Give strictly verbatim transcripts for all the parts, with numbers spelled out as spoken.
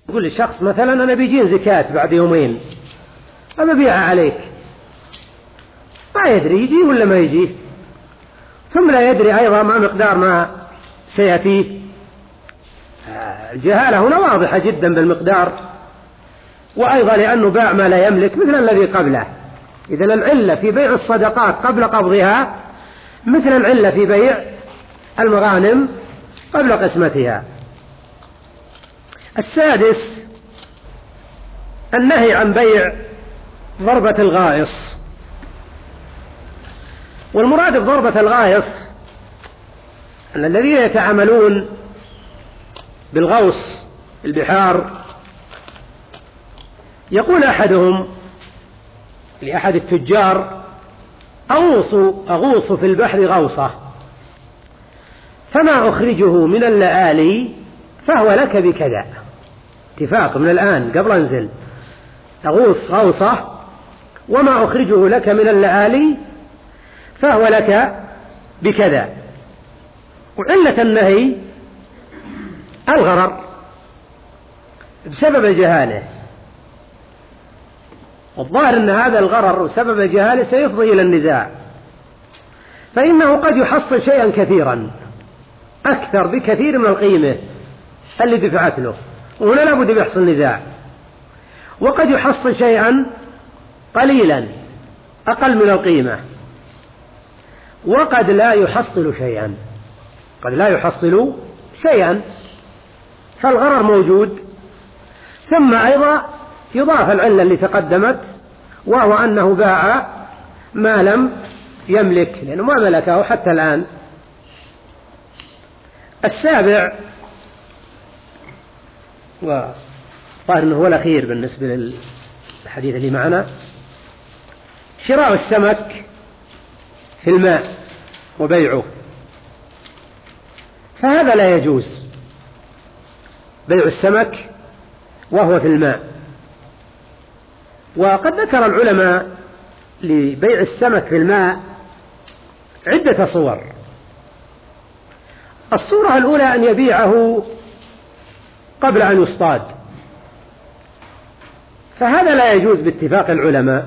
يقول لشخص مثلا أنا بيجين زكاة بعد يومين أنا ببيعها عليك، ما يدري يجي ولا ما يجي، ثم لا يدري أيضا ما مقدار ما سيأتيه. الجهالة هنا واضحة جدا بالمقدار، وأيضا لأنه باع ما لا يملك مثل الذي قبله. إذن العلة في بيع الصدقات قبل قبضها مثل العلة في بيع المغانم قبل قسمتها. السادس النهي عن بيع ضربة الغائص. والمراد بضربة الغائص أن الذين يتعاملون بالغوص البحار يقول أحدهم لأحد التجار أغوص, أغوص في البحر غوصة فما أخرجه من اللآلي فهو لك بكذا. اتفاق من الآن قبل أنزل أغوص غوصة وما أخرجه لك من اللآلي فهو لك بكذا. وعلة النهي الغرر بسبب الجهالة، والظاهر أن هذا الغرر وسبب الجهالة سيفضي إلى النزاع، فإنه قد يحصل شيئا كثيرا أكثر بكثير من القيمة اللي دفعت له، وهنا لابد يحصل نزاع. وقد يحصل شيئا قليلا أقل من القيمة، وقد لا يحصل شيئا قد لا يحصل شيئا فالغرر موجود. ثم أيضا يضاف العلة اللي تقدمت وهو أنه باع ما لم يملك لأنه ما ملكه حتى الآن. السابع وظاهر أنه هو الأخير بالنسبة للحديث اللي معنا شراء السمك في الماء وبيعه، فهذا لا يجوز بيع السمك وهو في الماء. وقد ذكر العلماء لبيع السمك في الماء عدة صور. الصورة الأولى أن يبيعه قبل أن يصطاد، فهذا لا يجوز باتفاق العلماء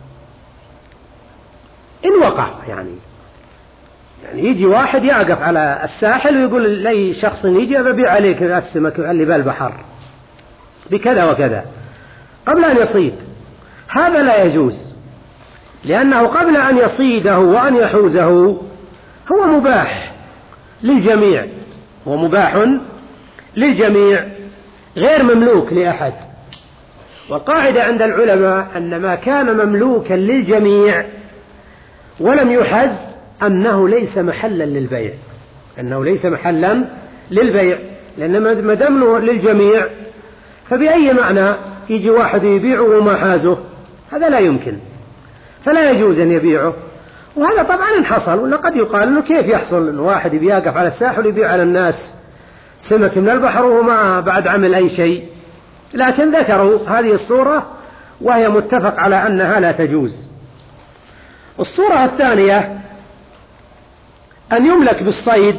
إن وقع. يعني يعني يجي واحد يقف على الساحل ويقول لأي شخص يجي أبيع عليك السمك اللي بالبحر بكذا وكذا قبل أن يصيد، هذا لا يجوز، لأنه قبل أن يصيده وأن يحوزه هو مباح للجميع، هو مباح للجميع غير مملوك لأحد. والقاعدة عند العلماء أن ما كان مملوكا للجميع ولم يحز أنه ليس محلا للبيع، أنه ليس محلا للبيع، لأن ما دامه للجميع فبأي معنى يجي واحد يبيعه وما حازه؟ هذا لا يمكن، فلا يجوز أن يبيعه. وهذا طبعا حصل، ولقد يقال أنه كيف يحصل أن واحد يقف على الساحل ويبيع على الناس سمك من البحر وهو ما بعد عمل أي شيء، لكن ذكروا هذه الصورة وهي متفق على أنها لا تجوز. الصورة الثانية أن يملك بالصيد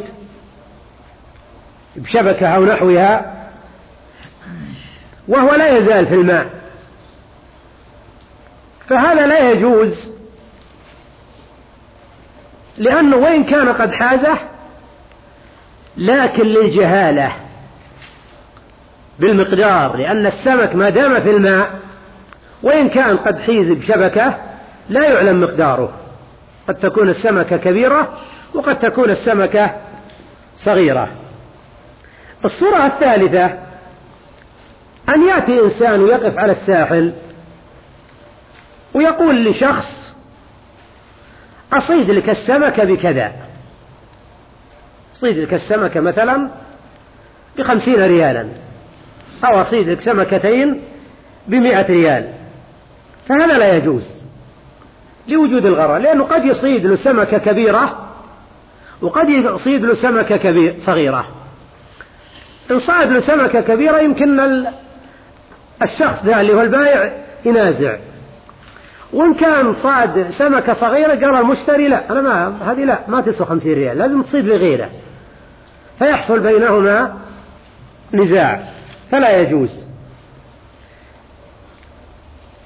بشبكة أو نحوها وهو لا يزال في الماء، فهذا لا يجوز، لأنه وإن كان قد حازه لكن للجهالة بالمقدار، لأن السمك ما دام في الماء وإن كان قد حيز بشبكة لا يعلم مقداره، قد تكون السمكة كبيرة وقد تكون السمكة صغيرة. الصورة الثالثة أن يأتي إنسان ويقف على الساحل ويقول لشخص أصيد لك السمكة بكذا، أصيد لك السمكة مثلا بخمسين ريالا أو أصيد لك سمكتين بمئة ريال، فهذا لا يجوز لوجود الغرر، لأنه قد يصيد له سمكة كبيرة وقد يصيد له سمكة كبير صغيرة. إن صاد له سمكة كبيرة يمكن الشخص ذا اللي هو البائع ينازع، وإن كان صاد سمكة صغيرة قال المشتري لا أنا ما هذه لا ما تسوى خمسين ريال لازم تصيد لغيره، فيحصل بينهما نزاع، فلا يجوز.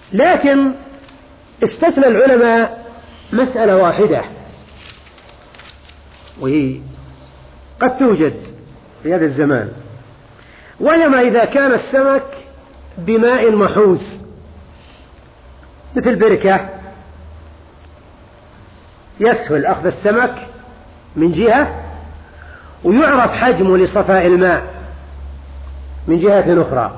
لكن استثنى العلماء مسألة واحدة، وهي قد توجد في هذا الزمان، وهي ما إذا كان السمك بماء محوز مثل بركة، يسهل أخذ السمك من جهة ويعرف حجمه لصفاء الماء من جهة أخرى.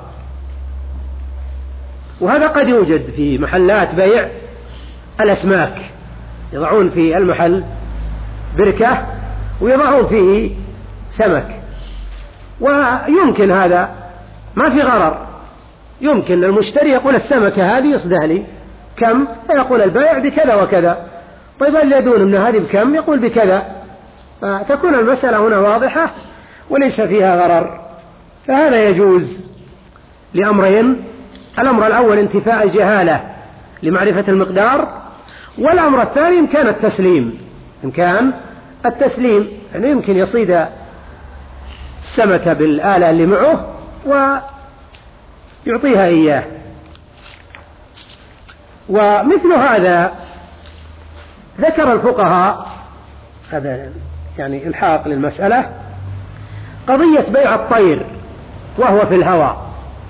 وهذا قد يوجد في محلات بيع الأسماك، يضعون في المحل بركة ويضعون فيه سمك، ويمكن هذا ما في غرر، يمكن المشتري يقول السمكة هذه يصدها لي كم، فيقول البائع بكذا وكذا، طيب اللي يدون من هذه بكم، يقول بكذا، فتكون المسألة هنا واضحة وليس فيها غرر. فهذا يجوز لأمرين: الأمر الأول انتفاء الجهالة لمعرفة المقدار، والأمر الثاني إمكان التسليم، إمكان التسليم يعني يمكن يصيد السمكة بالآلة اللي معه ويعطيها إياه. ومثل هذا ذكر الفقهاء، هذا يعني الحاق للمسألة، قضية بيع الطير وهو في الهواء،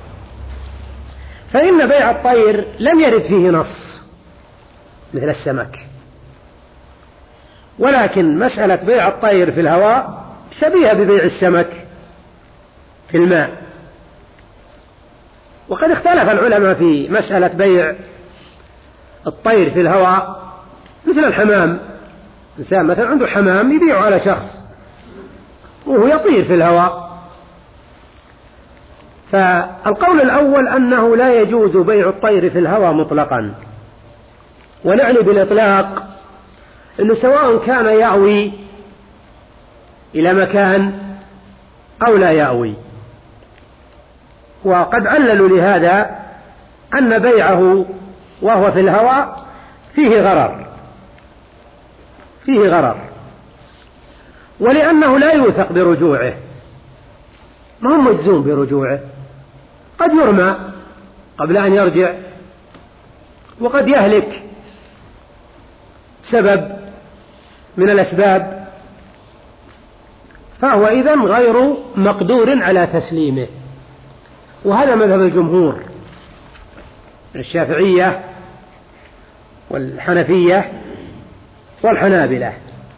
فإن بيع الطير لم يرد فيه نص مثل السمك، ولكن مسألة بيع الطير في الهواء شبيهة ببيع السمك في الماء. وقد اختلف العلماء في مسألة بيع الطير في الهواء، مثل الحمام، إنسان مثلا عنده حمام يبيعه على شخص وهو يطير في الهواء، فالقول الأول أنه لا يجوز بيع الطير في الهواء مطلقا، ونعني بالإطلاق أنه سواء كان يأوي إلى مكان أو لا يأوي. وقد عللوا لهذا أن بيعه وهو في الهواء فيه غرر، فيه غرر، ولأنه لا يوثق برجوعه، ما هو مجزوم برجوعه، قد يرمى قبل أن يرجع، وقد يهلك سبب من الأسباب، فهو إذن غير مقدور على تسليمه. وهذا مذهب الجمهور الشافعية والحنفية والحنابلة.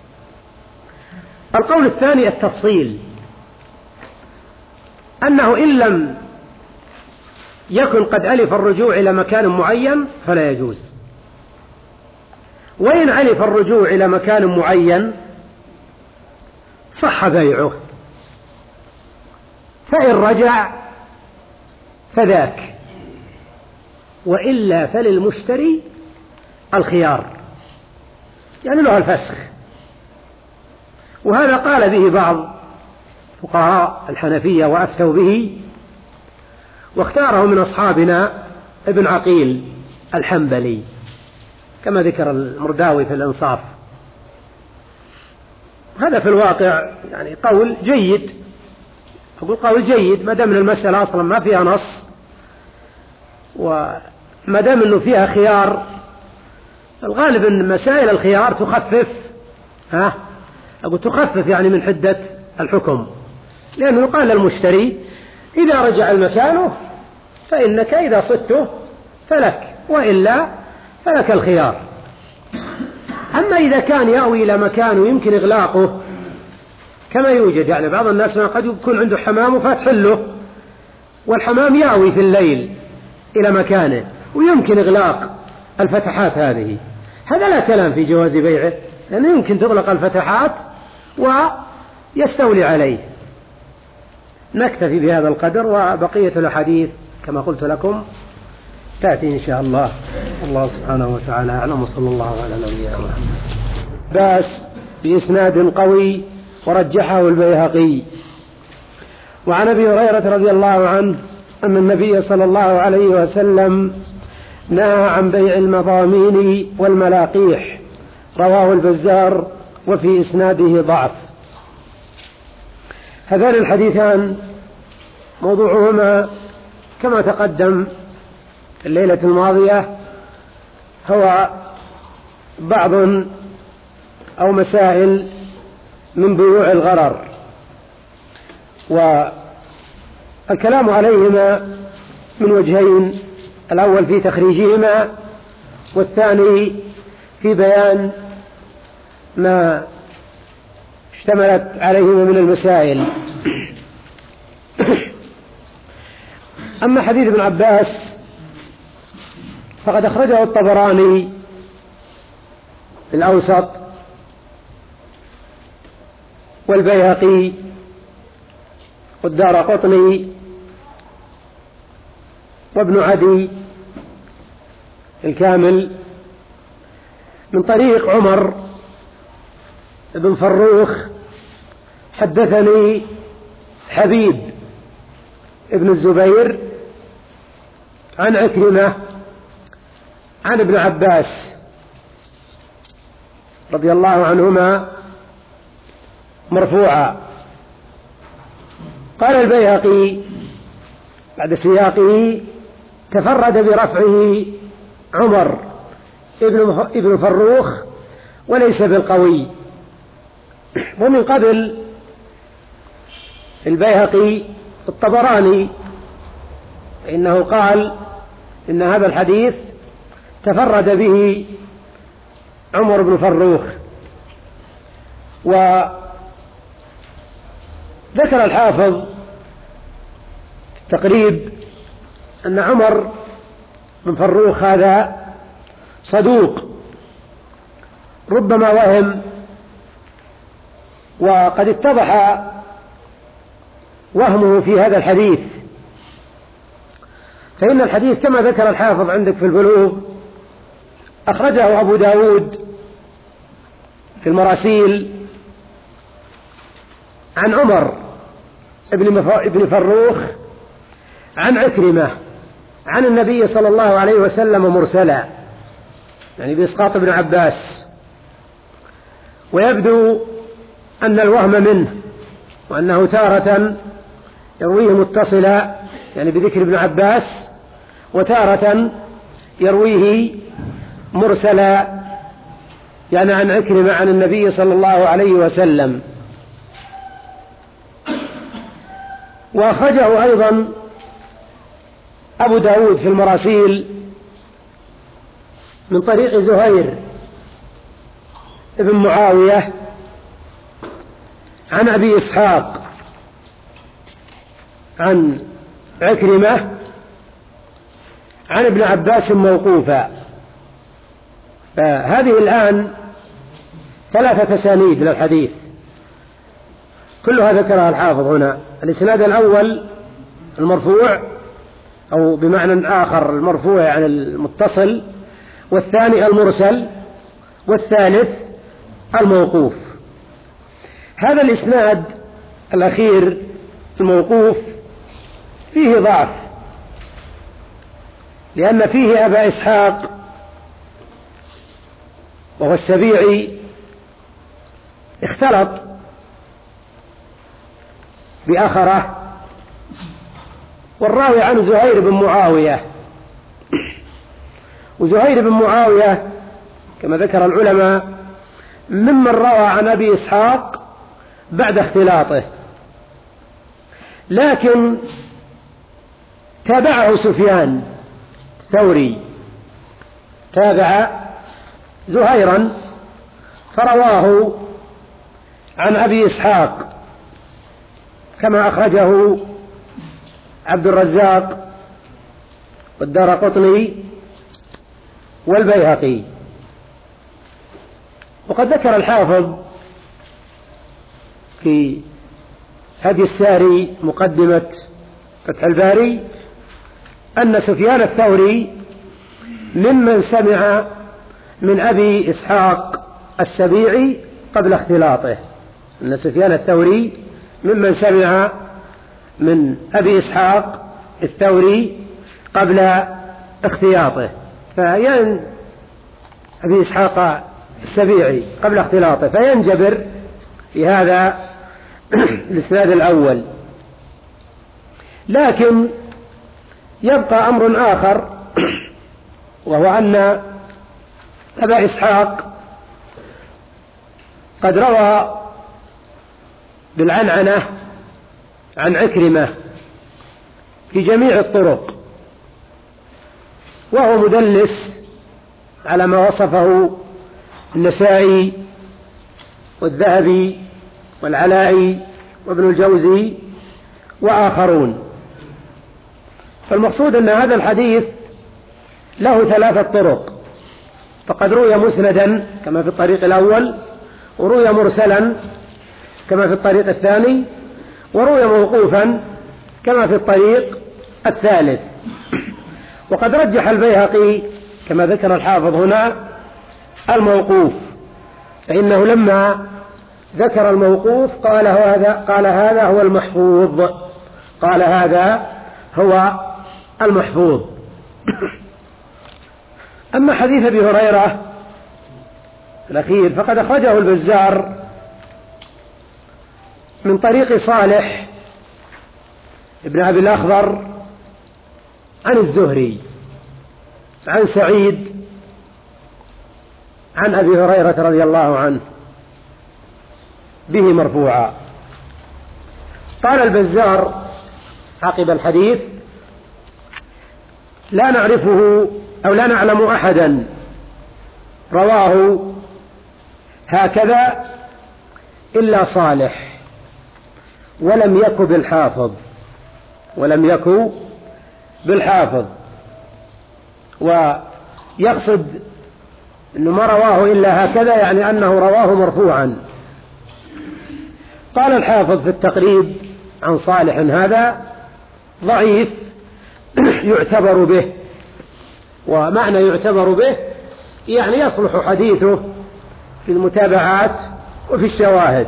القول الثاني التفصيل، أنه إن لم يكن قد ألف الرجوع إلى مكان معين فلا يجوز، وإن ألف الرجوع إلى مكان معين صح بيعه، فإن رجع فذاك، وإلا فللمشتري الخيار، يعني له الفسخ. وهذا قال به بعض فقهاء الحنفية وأفتوا به، واختاره من أصحابنا ابن عقيل الحنبلي كما ذكر المرداوي في الإنصاف. هذا في الواقع يعني قول جيد، أقول قول جيد ما دام من المسألة أصلا ما فيها نص، وما دام أنه فيها خيار. الغالب أن مسائل الخيار تخفف، ها أقول تخفف يعني من حدة الحكم، لأنه يقال للمشتري إذا رجع المكانه فإنك إذا صدته فلك، وإلا فلك الخيار. أما إذا كان يأوي إلى مكان ويمكن إغلاقه، كما يوجد يعني بعض الناس قد يكون عنده حمام وفاتح له، والحمام يأوي في الليل إلى مكانه ويمكن إغلاق الفتحات هذه، هذا لا كلام في جواز بيعه، لأنه يمكن تغلق الفتحات ويستولي عليه. نكتفي بهذا القدر، وبقية الأحاديث كما قلت لكم تأتي إن شاء الله. الله سبحانه وتعالى أعلم، وصلى الله على نبينا محمد. باس بإسناد قوي ورجحه البيهقي. وعن أبي هريرة رضي الله عنه أن النبي صلى الله عليه وسلم نهى عن بيع المضامين والملاقيح، رواه البزار وفي إسناده ضعف. هذان الحديثان موضوعهما كما تقدم الليلة الماضية هو بعض أو مسائل من بيوع الغرر، والكلام عليهما من وجهين: الأول في تخريجهما، والثاني في بيان ما اشتملت عليهما من المسائل. أما حديث ابن عباس فقد أخرجه الطبراني في الأوسط، والبيهقي، والدارقطني، وابن عدي الكامل، من طريق عمر بن فروخ: حدثني حبيب ابن الزبير عن عكرمة عن ابن عباس رضي الله عنهما مرفوعا. قال البيهقي بعد سياقه: تفرد برفعه عمر ابن فروخ وليس بالقوي. ومن قبل البيهقي الطبراني، إنه قال إن هذا الحديث تفرد به عمر بن فروخ. وذكر الحافظ في التقريب أن عمر بن فروخ هذا صدوق، ربما وهم، وقد اتضح وهمه في هذا الحديث، فإن الحديث كما ذكر الحافظ عندك في البلوغ أخرجه أبو داود في المراسيل عن عمر ابن فروخ عن عكرمة عن النبي صلى الله عليه وسلم مرسلا، يعني بإسقاط ابن عباس. ويبدو أن الوهم منه، وأنه تارة يرويه متصلا يعني بذكر ابن عباس، وتارة يرويه مرسلا يعني عن عكرمة عن النبي صلى الله عليه وسلم. وأخرجه أيضا أبو داود في المراسيل من طريق زهير ابن معاوية عن أبي إسحاق عن عكرمة عن ابن عباس موقوفا. فهذه الآن ثلاثة أسانيد للحديث كلها ذكرها الحافظ هنا. الإسناد الأول المرفوع، أو بمعنى آخر المرفوع يعني المتصل، والثاني المرسل، والثالث الموقوف. هذا الإسناد الأخير الموقوف فيه ضعف، لأن فيه أبا إسحاق وهو السبيعي اختلط بأخره، والراوي عن زهير بن معاوية. وزهير بن معاوية كما ذكر العلماء ممن روى عن أبي إسحاق بعد اختلاطه، لكن تابعه سفيان الثوري، تابع زهيرا فرواه عن أبي إسحاق كما أخرجه عبد الرزاق والدارقطني والبيهقي. وقد ذكر الحافظ في هدي الساري مقدمة فتح الباري أن سفيان الثوري ممن سمع من أبي إسحاق السبيعي قبل اختلاطه، أن سفيان الثوري ممن سمع من أبي إسحاق الثوري قبل اختلاطه، فين أبي إسحاق السبيعي قبل اختلاطه، فينجبر في هذا الإسناد الأول. لكن يبقى أمر آخر، وهو أن أبا إسحاق قد روى بالعنعنة عن عكرمة في جميع الطرق، وهو مدلس على ما وصفه النسائي والذهبي والعلائي وابن الجوزي وآخرون. فالمقصود أن هذا الحديث له ثلاثة طرق، فقد روي مسندا كما في الطريق الأول، وروي مرسلا كما في الطريق الثاني، وروي موقوفا كما في الطريق الثالث. وقد رجح البيهقي كما ذكر الحافظ هنا الموقوف، فإنه لما ذكر الموقوف قال هذا قال هذا هو المحفوظ قال هذا هو المحفوظ. أما حديث أبي هريرة الأخير فقد أخرجه البزار من طريق صالح ابن أبي الأخضر عن الزهري عن سعيد عن أبي هريرة رضي الله عنه به مرفوعا. قال البزار عقب الحديث: لا نعرفه أو لا نعلم أحدا رواه هكذا إلا صالح، ولم يك بالحافظ ولم يك بالحافظ ويقصد أنه ما رواه إلا هكذا، يعني أنه رواه مرفوعا. قال الحافظ في التقريب عن صالح: هذا ضعيف يعتبر به. ومعنى يعتبر به يعني يصلح حديثه في المتابعات وفي الشواهد.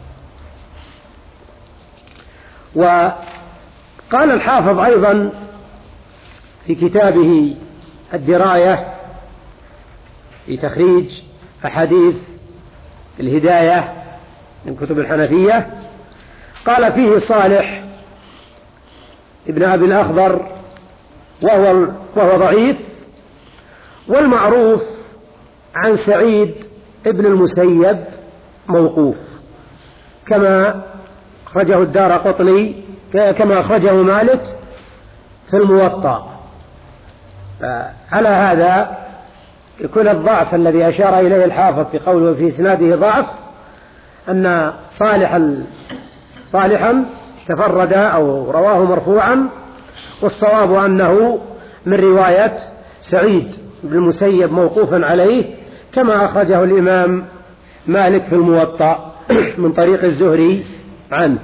وقال الحافظ أيضا في كتابه الدراية في تخريج أحاديث الهداية من كتب الحنفية، قال فيه صالح ابن أبي الأخضر وهو, وهو ضعيف، والمعروف عن سعيد ابن المسيب موقوف كما أخرجه الدارقطني كما أخرجه مالك في الموطأ. على هذا يكون الضعف الذي أشار إليه الحافظ في قوله في إسناده ضعف أن صالحا صالحا تفرد أو رواه مرفوعا، والصواب أنه من رواية سعيد بن المسيب موقوفا عليه كما أخرجه الإمام مالك في الموطأ من طريق الزهري عنه.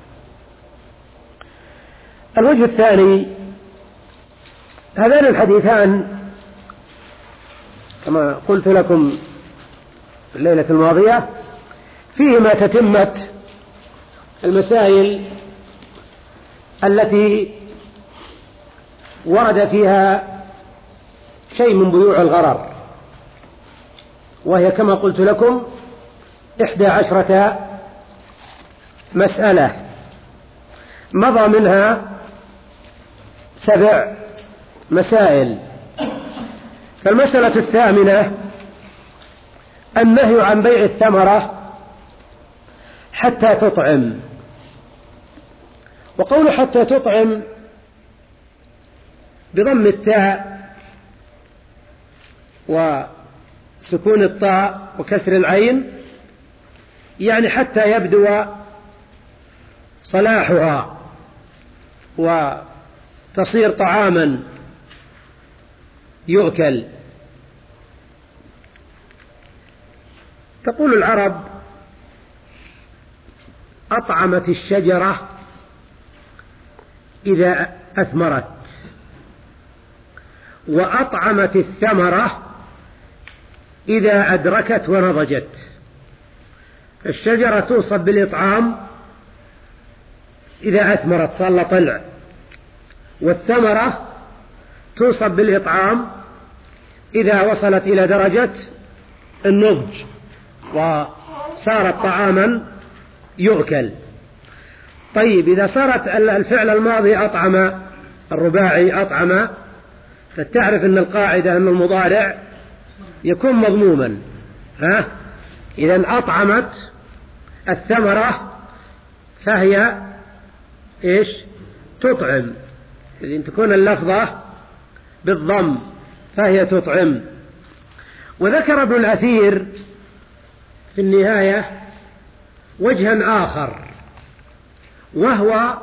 الوجه الثاني: هذان الحديثان كما قلت لكم الليلة الماضية فيهما تتمة المسائل التي ورد فيها شيء من بيوع الغرر، وهي كما قلت لكم إحدى عشرة مسألة، مضى منها سبع مسائل. فالمسألة الثامنة النهي عن بيع الثمرة حتى تطعم. وقول حتى تطعم بضم التاء وسكون الطاء وكسر العين، يعني حتى يبدو صلاحها وتصير طعاما يؤكل. تقول العرب: أطعمت الشجرة إذا أثمرت، وأطعمت الثمرة إذا أدركت ونضجت. الشجرة توصف بالإطعام إذا أثمرت صار لها طلع، والثمرة توصف بالإطعام إذا وصلت إلى درجة النضج وصارت طعاما يؤكل. طيب إذا صارت الفعل الماضي أطعم الرباعي أطعم، فتعرف أن القاعدة أن المضارع يكون مضموما. ها؟ إذن أطعمت الثمرة فهي إيش؟ تطعم. إذن تكون اللفظة بالضم فهي تطعم. وذكر ابن الأثير في النهاية وجها آخر، وهو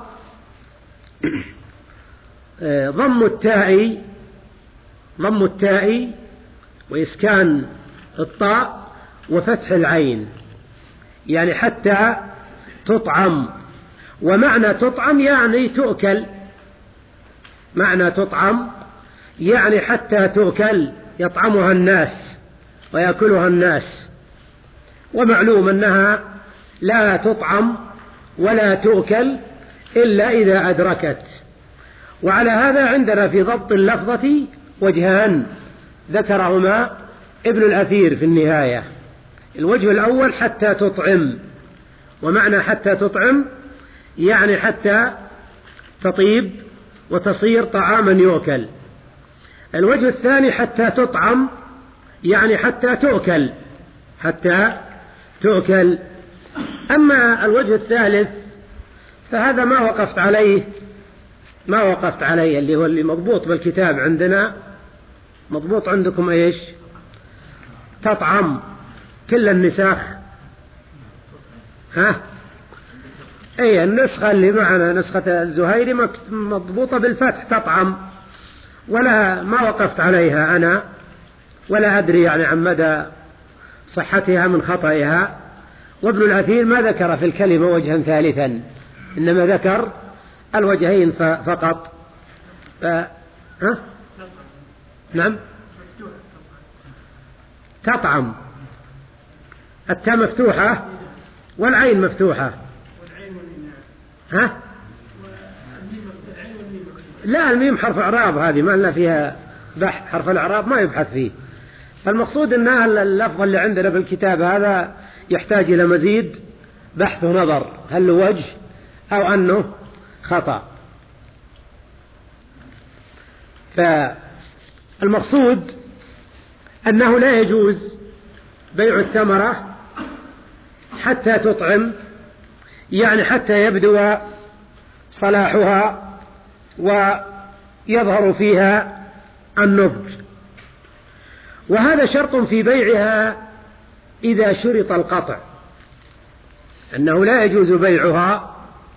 ضم التاء ضم التاء وإسكان الطاء وفتح العين، يعني حتى تطعم. ومعنى تطعم يعني تؤكل، معنى تطعم يعني حتى تؤكل، يطعمها الناس ويأكلها الناس. ومعلوم أنها لا تطعم ولا تؤكل إلا إذا أدركت. وعلى هذا عندنا في ضبط اللفظة وجهان ذكرهما ابن الأثير في النهاية. الوجه الأول حتى تطعم، ومعنى حتى تطعم يعني حتى تطيب وتصير طعاما يؤكل. الوجه الثاني حتى تطعم يعني حتى تؤكل، حتى تؤكل. أما الوجه الثالث فهذا ما وقفت عليه ما وقفت عليه اللي هو اللي مضبوط بالكتاب عندنا. مضبوط عندكم إيش؟ تطعم كل النساخ. ها؟ أي النسخة اللي معنا نسخة الزهيري مضبوطة بالفتح تطعم، ولا ما وقفت عليها أنا، ولا أدري يعني عن مدى صحتها من خطئها. وابن الأثير ما ذكر في الكلمة وجها ثالثا، إنما ذكر الوجهين فقط. ف... ها؟ نعم تطعم، التاء مفتوحة والعين مفتوحة. ها؟ لا، الميم حرف إعراب، هذه ما لنا فيها بحث، حرف الإعراب ما يبحث فيه. فالمقصود أن اللفظ اللي عندنا بالكتاب هذا يحتاج إلى مزيد بحث ونظر، هل له وجه أو أنه خطأ. فالمقصود أنه لا يجوز بيع الثمرة حتى تطعم، يعني حتى يبدو صلاحها ويظهر فيها النضج. وهذا شرط في بيعها إذا شرط القطع، أنه لا يجوز بيعها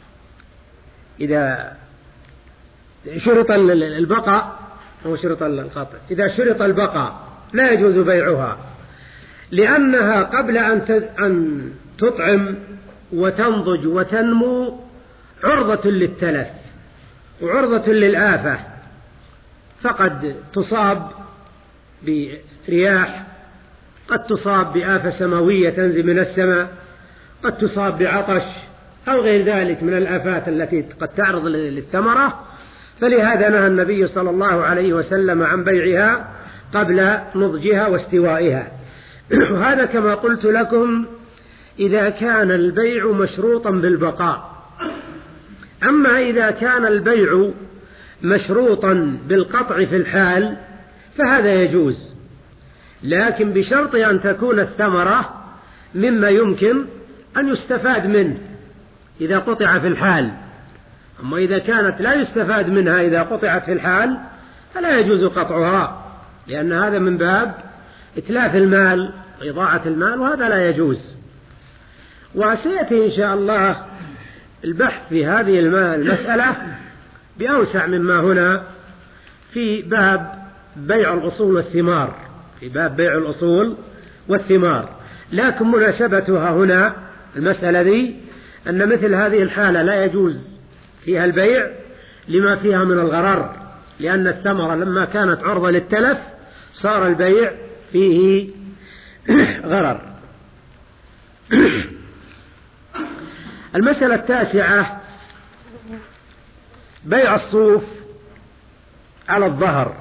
إذا شرط البقاء أو شرط القطع. إذا شرط البقاء لا يجوز بيعها، لأنها قبل أن تطعم وتنضج وتنمو عرضة للتلف وعرضة للآفة، فقد تصاب برياح، قد تصاب بآفة سماوية تنزل من السماء، قد تصاب بعطش أو غير ذلك من الآفات التي قد تعرض للثمرة. فلهذا نهى النبي صلى الله عليه وسلم عن بيعها قبل نضجها واستوائها. وهذا كما قلت لكم إذا كان البيع مشروطا بالبقاء. أما إذا كان البيع مشروطا بالقطع في الحال فهذا يجوز، لكن بشرط أن تكون الثمرة مما يمكن أن يستفاد منه إذا قطع في الحال. أما إذا كانت لا يستفاد منها إذا قطعت في الحال فلا يجوز قطعها، لأن هذا من باب إتلاف المال وإضاعة المال، وهذا لا يجوز. وسيأتي إن شاء الله البحث في هذه المسألة بأوسع مما هنا في باب بيع الأصول والثمار، في باب بيع الأصول والثمار. لكن مناسبتها هنا المسألة ذي أن مثل هذه الحالة لا يجوز فيها البيع لما فيها من الغرر، لأن الثمرة لما كانت عرضة للتلف صار البيع فيه غرر. المسألة التاسعة بيع الصوف على الظهر.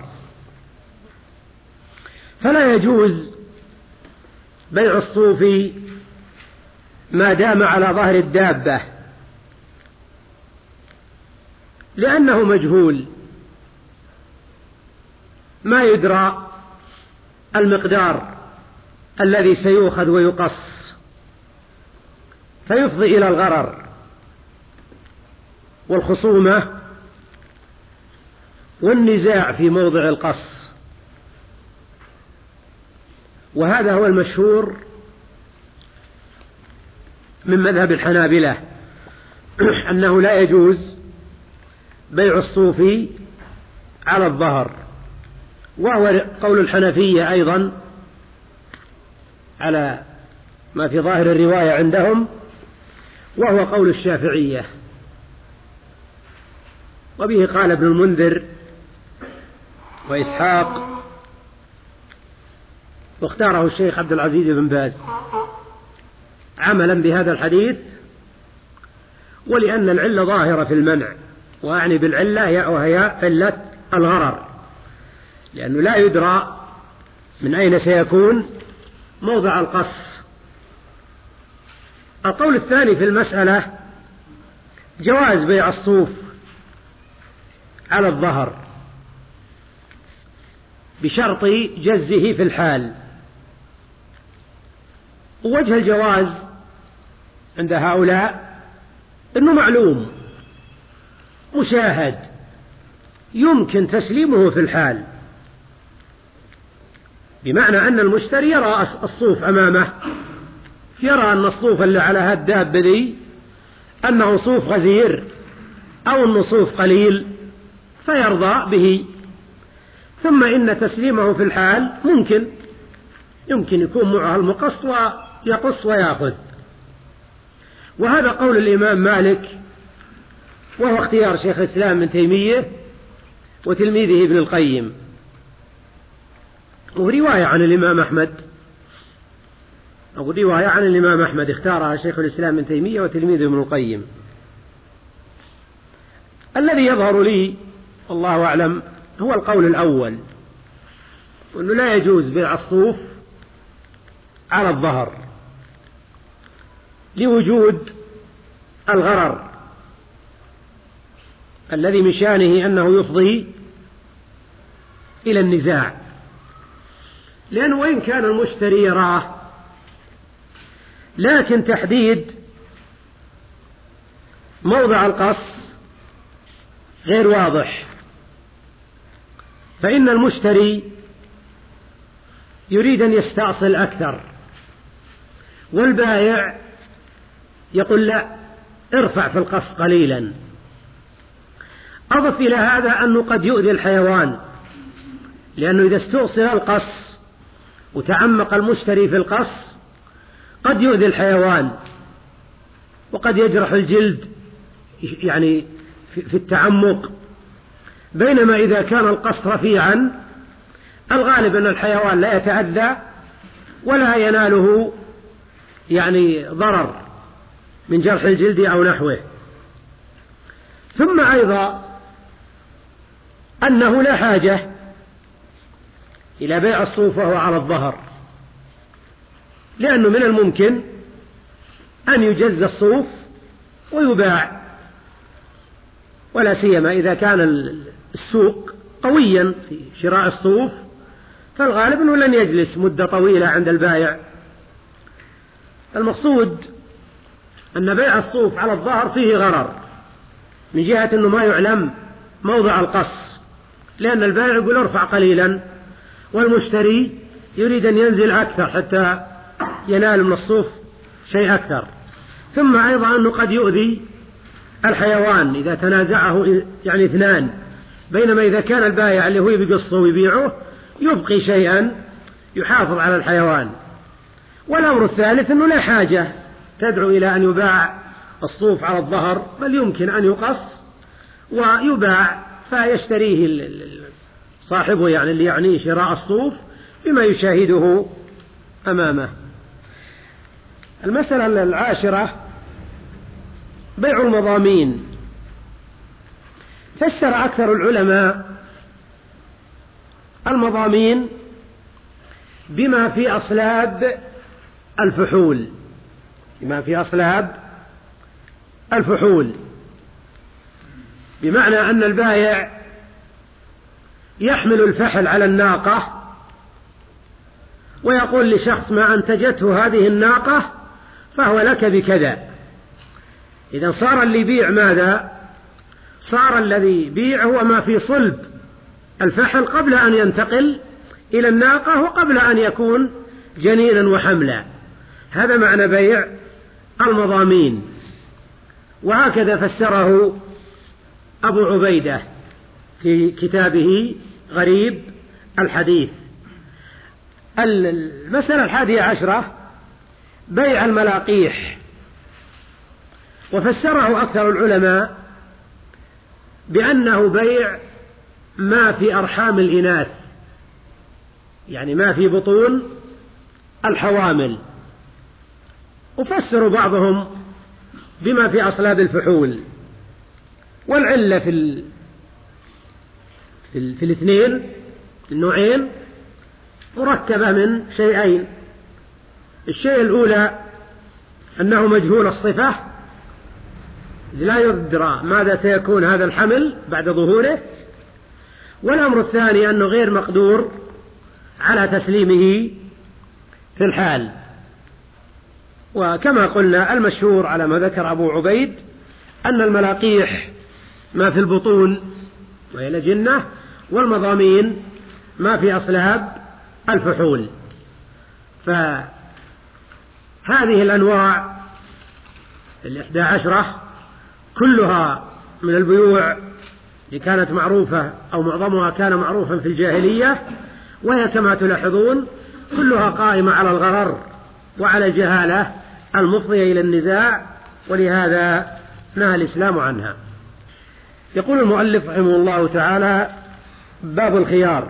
فلا يجوز بيع الصوف ما دام على ظهر الدابة، لأنه مجهول، ما يدرى المقدار الذي سيؤخذ ويقص، فيفضي إلى الغرر والخصومة والنزاع في موضع القص. وهذا هو المشهور من مذهب الحنابلة أنه لا يجوز بيع الصوف على الظهر، وهو قول الحنفية أيضا على ما في ظاهر الرواية عندهم، وهو قول الشافعية، وبه قال ابن المنذر وإسحاق، واختاره الشيخ عبد العزيز بن باز عملا بهذا الحديث، ولأن العلة ظاهرة في المنع، وأعني بالعلة وهي علة الغرر، لأنه لا يدرى من أين سيكون موضع القص. القول الثاني في المسألة جواز بيع الصوف على الظهر بشرط جزه في الحال. ووجه الجواز عند هؤلاء أنه معلوم مشاهد يمكن تسليمه في الحال، بمعنى أن المشتري يرى الصوف أمامه، يرى أن الصوف اللي على هالدابة ذي أنه صوف غزير أو أنه صوف قليل فيرضى به، ثم إن تسليمه في الحال ممكن يمكن يكون معه المقص ويقص ويأخذ. وهذا قول الإمام مالك، وهو اختيار شيخ الإسلام ابن تيمية وتلميذه ابن القيم، ورواية عن الإمام أحمد أو رواية عن الإمام أحمد اختارها شيخ الإسلام ابن تيمية وتلميذه ابن القيم. الذي يظهر لي والله أعلم هو القول الأول، وأنه لا يجوز بيع الصوف على الظهر لوجود الغرر الذي من شأنه أنه يفضي إلى النزاع، لأنه وإن كان المشتري يراه لكن تحديد موضع القص غير واضح، فإن المشتري يريد أن يستأصل أكثر، والبائع يقول لا ارفع في القص قليلا. أضف إلى هذا أنه قد يؤذي الحيوان، لأنه إذا استؤصل القص وتعمق المشتري في القص قد يؤذي الحيوان وقد يجرح الجلد يعني في التعمق، بينما إذا كان القص رفيعا الغالب أن الحيوان لا يتأذى ولا يناله يعني ضرر من جرح الجلد أو نحوه. ثم أيضا أنه لا حاجة إلى بيع الصوف وهو على الظهر، لأنه من الممكن أن يجز الصوف ويباع، ولا سيما إذا كان السوق قويا في شراء الصوف، فالغالب أنه لن يجلس مدة طويلة عند البائع. المقصود أن بيع الصوف على الظهر فيه غرر من جهة أنه ما يعلم موضع القص، لأن البائع يقول ارفع قليلا والمشتري يريد أن ينزل أكثر حتى ينال من الصوف شيء أكثر. ثم أيضا أنه قد يؤذي الحيوان إذا تنازعه يعني اثنان، بينما إذا كان البائع اللي هو يقصه ويبيعه يبقي شيئا يحافظ على الحيوان. والأمر الثالث أنه لا حاجة تدعو إلى أن يباع الصوف على الظهر، بل يمكن أن يقص ويباع فيشتريه صاحبه يعني اللي يعنيه شراء الصوف بما يشاهده أمامه. المسألة العاشرة بيع المضامين. فسر أكثر العلماء المضامين بما في أصلاب الفحول، بما في أصلاب الفحول، بمعنى أن البائع يحمل الفحل على الناقة ويقول لشخص ما أنتجته هذه الناقة فهو لك بكذا. إذا صار اللي يبيع ماذا؟ صار الذي يبيع هو ما في صلب الفحل قبل أن ينتقل إلى الناقة وقبل أن يكون جنينا وحملا. هذا معنى بيع المضامين. وهكذا فسره أبو عبيدة في كتابه غريب الحديث. المسألة الحادية عشرة بيع الملاقيح، وفسره أكثر العلماء بأنه بيع ما في أرحام الإناث، يعني ما في بطون الحوامل، وفسروا بعضهم بما في أصلاب الفحول. والعلة في, ال... في, ال... في الاثنين النوعين مركبة من شيئين. الشيء الأولى أنه مجهول الصفة، لا يدرى ماذا سيكون هذا الحمل بعد ظهوره. والأمر الثاني أنه غير مقدور على تسليمه في الحال. وكما قلنا المشهور على ما ذكر أبو عبيد أن الملاقيح ما في البطون وهي الأجنة، والمضامين ما في أصلاب الفحول. فهذه الأنواع الإحدى عشرة كلها من البيوع اللي كانت معروفة أو معظمها كان معروفا في الجاهلية، وهي كما تلاحظون كلها قائمة على الغرر وعلى الجهالة المفضية إلى النزاع، ولهذا نهى الإسلام عنها. يقول المؤلف رحمه الله تعالى: باب الخيار.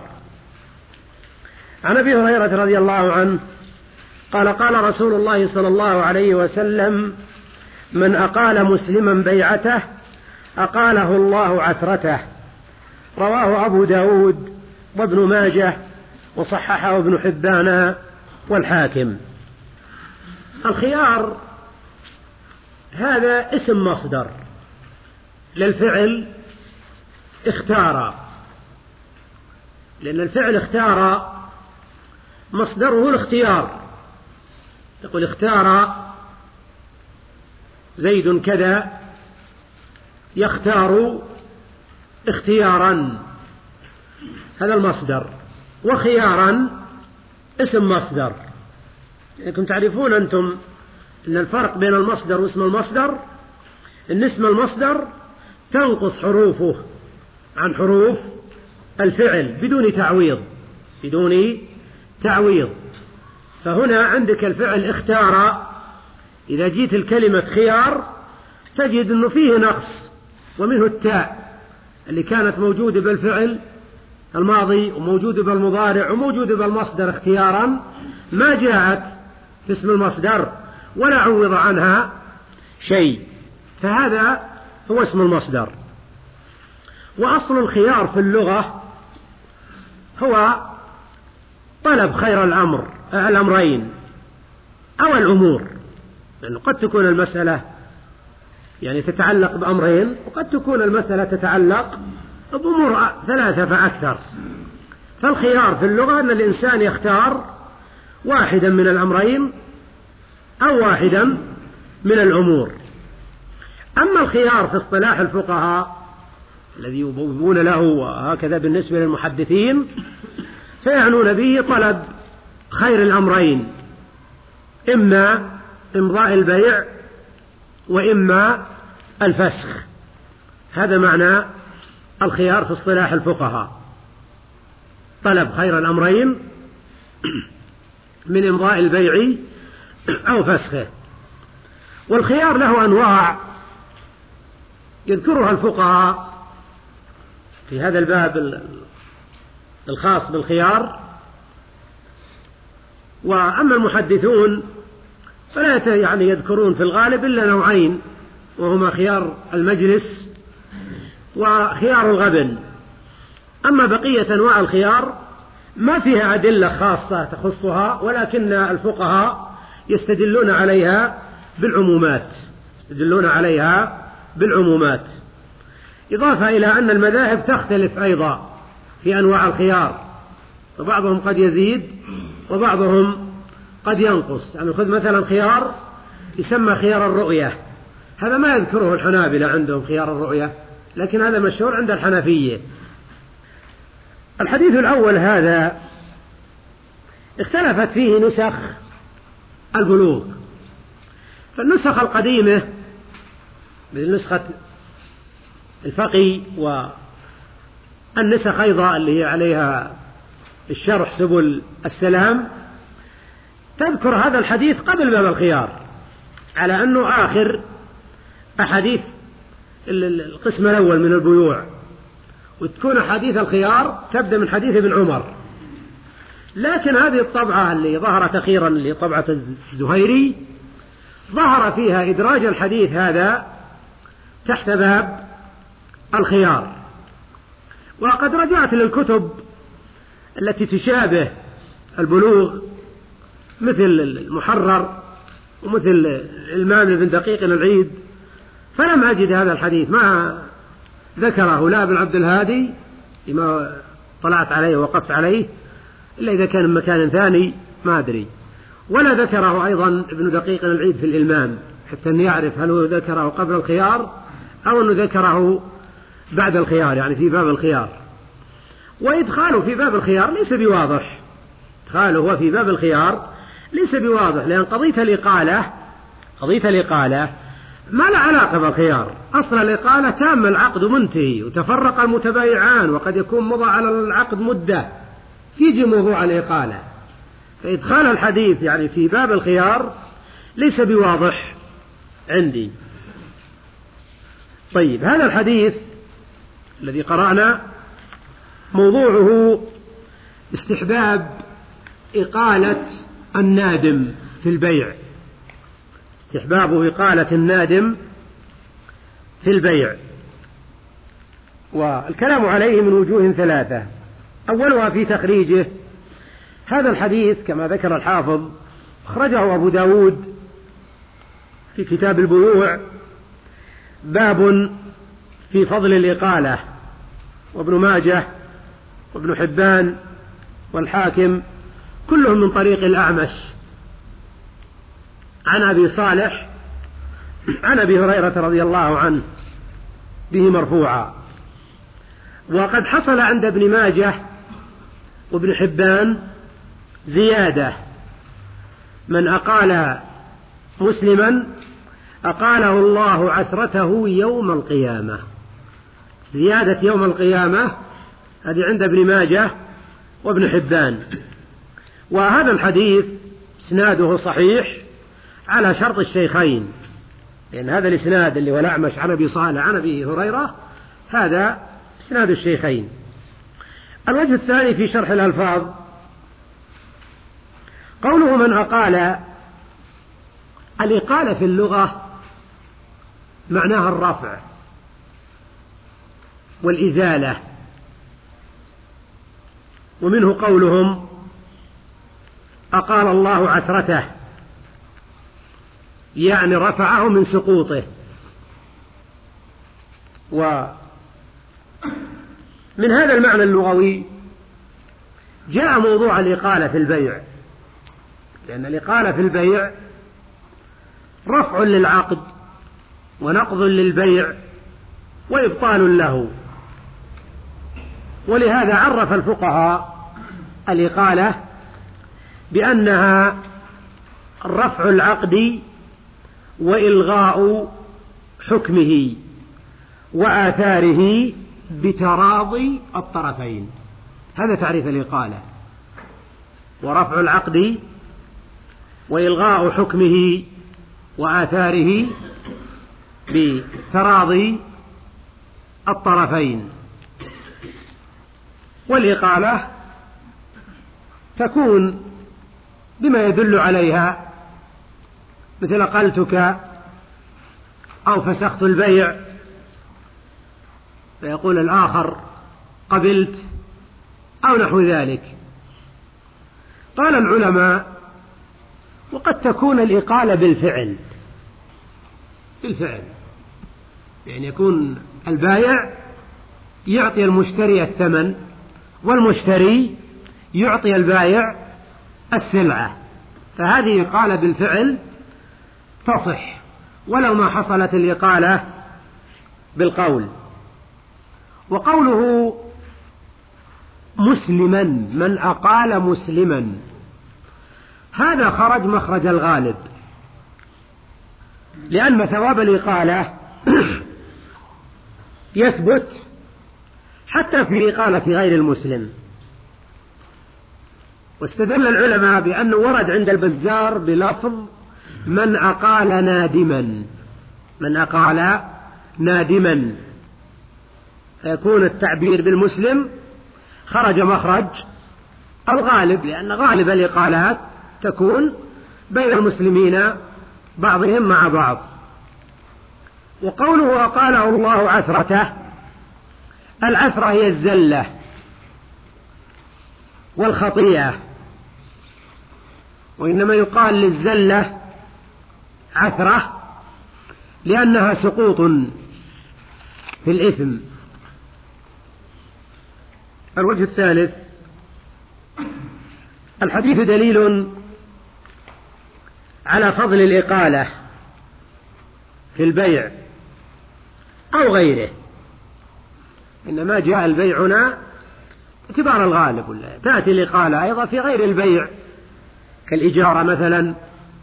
عن أبي هريرة رضي الله عنه قال: قال رسول الله صلى الله عليه وسلم: من أقال مسلما بيعته أقاله الله عثرته. رواه أبو داود وابن ماجه وصححه ابن حبان والحاكم. الخيار هذا اسم مصدر للفعل اختار، لأن الفعل اختار مصدره الاختيار. تقول اختار زيد كذا، يختار اختيارا، هذا المصدر. وخيارا اسم مصدر. لكن تعرفون أنتم أن الفرق بين المصدر واسم المصدر أن اسم المصدر تنقص حروفه عن حروف الفعل بدون تعويض، بدون تعويض. فهنا عندك الفعل اختار، إذا جيت الكلمة خيار تجد أنه فيه نقص، ومنه التاء اللي كانت موجودة بالفعل الماضي وموجودة بالمضارع وموجودة بالمصدر اختيارا، ما جاءت في اسم المصدر ولا عوض عنها شيء، فهذا هو اسم المصدر. وأصل الخيار في اللغة هو طلب خير الأمر الأمرين أو الأمور، لأنه قد تكون المسألة يعني تتعلق بأمرين، وقد تكون المسألة تتعلق بأمور ثلاثة فأكثر. فالخيار في اللغة أن الإنسان يختار واحدا من الأمرين أو واحدا من الأمور. أما الخيار في اصطلاح الفقهاء الذي يبوبون له، وهكذا بالنسبة للمحدثين، فيعنون به طلب خير الأمرين، إما إمضاء البيع وإما الفسخ. هذا معنى الخيار في اصطلاح الفقهاء، طلب خير الأمرين من إمضاء البيع أو فسخه. والخيار له أنواع يذكرها الفقهاء في هذا الباب الخاص بالخيار. وأما المحدثون فلا يعني يذكرون في الغالب إلا نوعين، وهما خيار المجلس وخيار الغبن. أما بقية أنواع الخيار ما فيها أدلة خاصة تخصها، ولكن الفقهاء يستدلون عليها بالعمومات يستدلون عليها بالعمومات إضافة إلى أن المذاهب تختلف أيضا في أنواع الخيار، فبعضهم قد يزيد وبعضهم قد ينقص. يعني خذ مثلا خيار يسمى خيار الرؤية، هذا ما يذكره الحنابلة عندهم خيار الرؤية، لكن هذا مشهور عند الحنفية. الحديث الأول هذا اختلفت فيه نسخ البلوغ، فالنسخ القديمة مثل نسخة الفقي والنسخ أيضا اللي هي عليها الشرح سبل السلام تذكر هذا الحديث قبل باب الخيار، على أنه آخر أحاديث القسم الأول من البيوع، وتكون حديث الخيار تبدأ من حديث ابن عمر. لكن هذه الطبعة اللي ظهرت أخيرا اللي طبعة الزهيري ظهر فيها إدراج الحديث هذا تحت باب الخيار. وقد رجعت للكتب التي تشابه البلوغ مثل المحرر ومثل الإمام ابن دقيق العيد، فلم أجد هذا الحديث، ما ذكره لا ابن عبد الهادي لما طلعت عليه ووقفت عليه إلا إذا كان من مكان ثاني ما أدري، ولا ذكره أيضا ابن دقيق العيد في الإلمام حتى أن يعرف هل هو ذكره قبل الخيار أو أنه ذكره بعد الخيار، يعني في باب الخيار. وإدخاله في باب الخيار ليس بواضح، إدخاله هو في باب الخيار ليس بواضح، لأن قضية الإقالة قضية الإقالة ما لا علاقة بالخيار، أصل الإقالة تام العقد منتهي وتفرق المتبايعان وقد يكون مضى على العقد مدة، يجي موضوع الإقالة، فإدخال الحديث يعني في باب الخيار ليس بواضح عندي. طيب، هذا الحديث الذي قرأنا موضوعه استحباب إقالة النادم في البيع، استحباب إقالة النادم في البيع. والكلام عليه من وجوه ثلاثة، أولها في تخريجه. هذا الحديث كما ذكر الحافظ أخرجه أبو داود في كتاب البيوع، باب في فضل الإقالة، وابن ماجه وابن حبان والحاكم كلهم من طريق الأعمش عن أبي صالح عن أبي هريرة رضي الله عنه به مرفوعا. وقد حصل عند ابن ماجه وابن حبان زيادة: من أقال مسلما أقاله الله عثرته يوم القيامة. زيادة يوم القيامة هذه عند ابن ماجه وابن حبان. وهذا الحديث اسناده صحيح على شرط الشيخين، لأن هذا الاسناد اللي هو الأعمش عن أبي صالح عن أبي هريرة هذا اسناد الشيخين. الوجه الثاني في شرح الألفاظ قوله من أقال. الإقالة في اللغة معناها الرفع والإزالة، ومنه قولهم أقال الله عثرته، يعني رفعه من سقوطه. ومن هذا المعنى اللغوي جاء موضوع الإقالة في البيع، لأن الإقالة في البيع رفع للعقد ونقض للبيع وإبطال له. ولهذا عرف الفقهاء الإقالة بأنها رفع العقد وإلغاء حكمه وآثاره بتراضي الطرفين. هذا تعريف الإقالة: ورفع العقد وإلغاء حكمه وآثاره بتراضي الطرفين. والإقالة تكون بما يدل عليها، مثل أقلتك أو فسخت البيع، فيقول الآخر قبلت أو نحو ذلك. قال العلماء: وقد تكون الإقالة بالفعل بالفعل يعني يكون البائع يعطي المشتري الثمن والمشتري يعطي البائع السلعة، فهذه إقالة بالفعل تصح ولو ما حصلت الإقالة بالقول. وقوله مسلما، من أقال مسلما، هذا خرج مخرج الغالب، لأن ثواب الإقالة يثبت حتى في إقالة غير المسلم. واستدل العلماء بأنه ورد عند البزار بلفظ من أقال نادما، من أقال نادما، فيكون التعبير بالمسلم خرج مخرج الغالب، لأن غالب الإقالات تكون بين المسلمين بعضهم مع بعض. وقوله أقاله الله عثرته، العثرة هي الزلة والخطيئة، وإنما يقال للزلة عثرة لأنها سقوط في الإثم. الوجه الثالث، الحديث دليل على فضل الإقالة في البيع أو غيره، إنما جاء البيع هنا اعتبار الغالب، ولا تأتي الإقالة أيضا في غير البيع كالإجارة مثلا.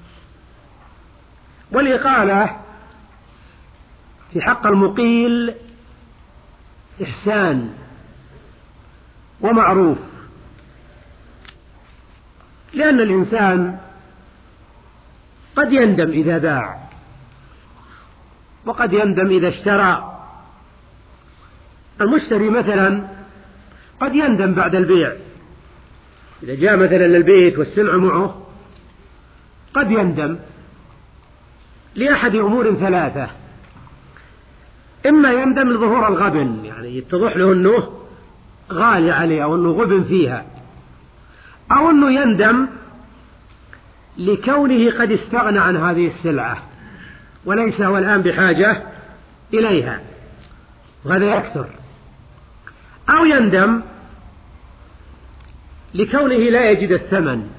والإقالة في حق المقيل إحسان ومعروف، لأن الإنسان قد يندم إذا باع، وقد يندم إذا اشترى. المشتري مثلا قد يندم بعد البيع، إذا جاء مثلا للبيت والسلع معه قد يندم لأحد أمور ثلاثة: إما يندم لظهور الغبن، يعني يتضح له أنه غالي عليه أو أنه غبن فيها، أو أنه يندم لكونه قد استغنى عن هذه السلعة وليس هو الآن بحاجة إليها، وهذا يكثر. أو يندم لكونه لا يجد الثمن.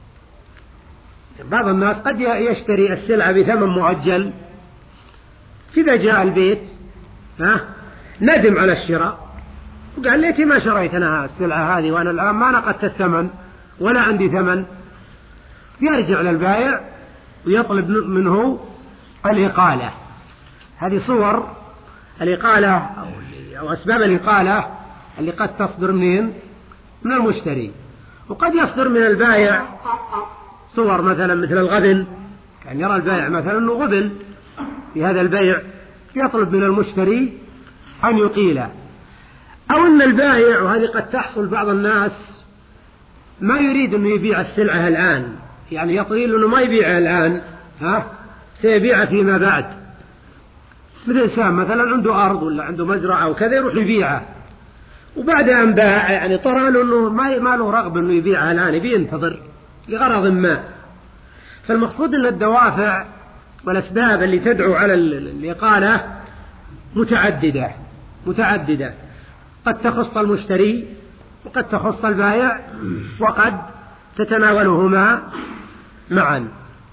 بعض الناس قد يشتري السلعة بثمن مؤجل، إذا جاء البيت ها ندم على الشراء وقال ليتي ما شريت أنا السلعة هذه وأنا الآن ما نقدت الثمن ولا عندي ثمن. يرجع للبائع ويطلب منه الإقالة. هذه صور الإقالة أو أسباب الإقالة اللي قد تصدر منين؟ من المشتري. وقد يصدر من البائع صور مثلا مثل الغبن، كان يرى البائع مثلا أنه غبن في هذا البيع، يطلب من المشتري أن يقيله. أو أن البائع، وهذه قد تحصل بعض الناس، ما يريد أنه يبيع السلعة الآن، يعني يطيل أنه ما يبيعها الآن، ها سيبيعها فيما بعد. مثل إنسان مثلا عنده أرض ولا عنده مزرعة أو كذا يروح يبيعها، وبعد أن باع يعني طرى له أنه ما له رغبة أنه يبيعها الآن، يبي ينتظر لغرض ما. فالمقصود أن الدوافع والأسباب اللي تدعو على الإقالة متعددة متعددة قد تخص المشتري وقد تخص البائع وقد تتناولهما معا.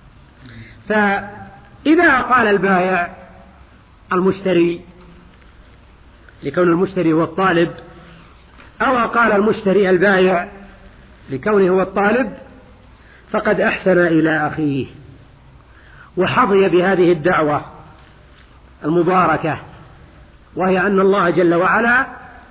فإذا قال البائع المشتري لكون المشتري هو الطالب، أو قال المشتري البائع لكونه هو الطالب، فقد أحسن إلى أخيه وحظي بهذه الدعوة المباركة، وهي أن الله جل وعلا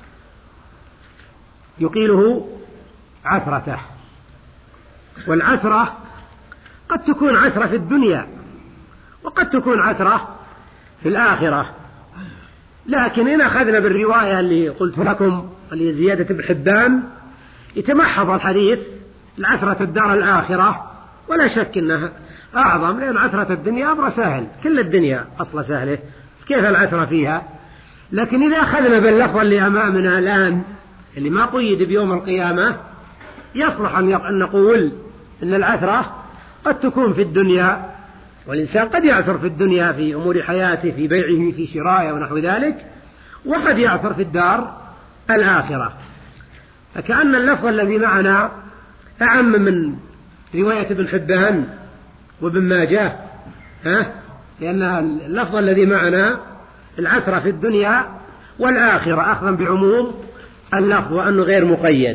يقيله عثرته. والعثرة قد تكون عثرة في الدنيا وقد تكون عثرة في الآخرة. لكن إن أخذنا بالرواية اللي قلت لكم اللي زيادة ابن حبان يتمحض الحديث العثرة الدار الآخرة، ولا شك أنها أعظم، لأن عثرة الدنيا أمر سهل، كل الدنيا أصل سهلة، كيف العثرة فيها؟ لكن إذا أخذنا باللفظ اللي أمامنا الآن اللي ما قيد بيوم القيامة، يصلح أن نقول أن العثرة قد تكون في الدنيا، والإنسان قد يعثر في الدنيا في أمور حياته، في بيعه، في شرائه ونحو ذلك، وقد يعثر في الدار الآخرة. فكأن اللفظ الذي معنا أعم من رواية ابن حبان وابن ماجه، ها؟ لأن اللفظ الذي معنا العثرة في الدنيا والآخرة أخذا بعموم اللفظ وأنه غير مقيد.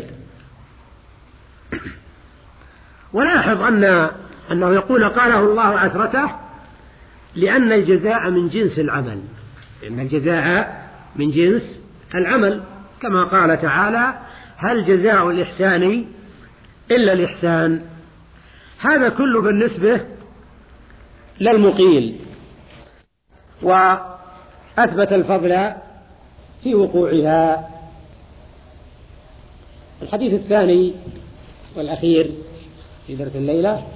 ولاحظ أن أنه يقول قاله الله عثرته لأن الجزاء من جنس العمل، لأن الجزاء من جنس العمل، كما قال تعالى: هل جزاء الإحسان إلا الإحسان. هذا كله بالنسبة للمقيل، وأثبت الفضل في وقوعها. الحديث الثاني والأخير في درس الليلة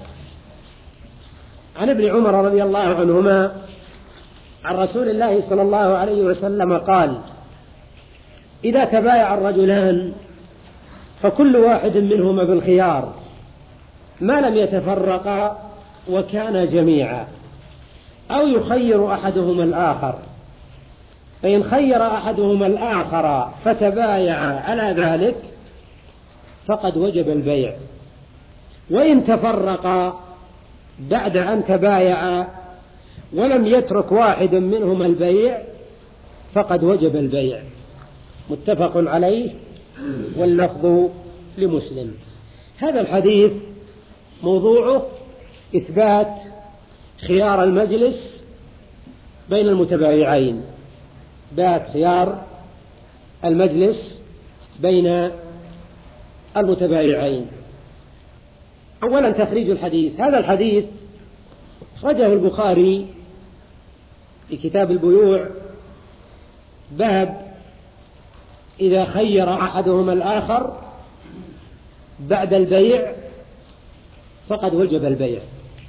عن ابن عمر رضي الله عنهما عن رسول الله صلى الله عليه وسلم قال: إذا تبايع الرجلان فكل واحد منهما بالخيار ما لم يتفرقا وكانا جميعا، أو يخير أحدهما الآخر، فإن خير أحدهما الآخر فتبايع على ذلك فقد وجب البيع، وإن تفرقا بعد أن تبايعا ولم يترك واحد منهما البيع فقد وجب البيع. متفق عليه واللفظ لمسلم. هذا الحديث موضوعه إثبات خيار المجلس بين المتبايعين، إثبات خيار المجلس بين المتبايعين. أولا تخريج الحديث. هذا الحديث أخرجه البخاري في كتاب البيوع، باب إذا خير أحدهما الآخر بعد البيع فقد وجب البيع.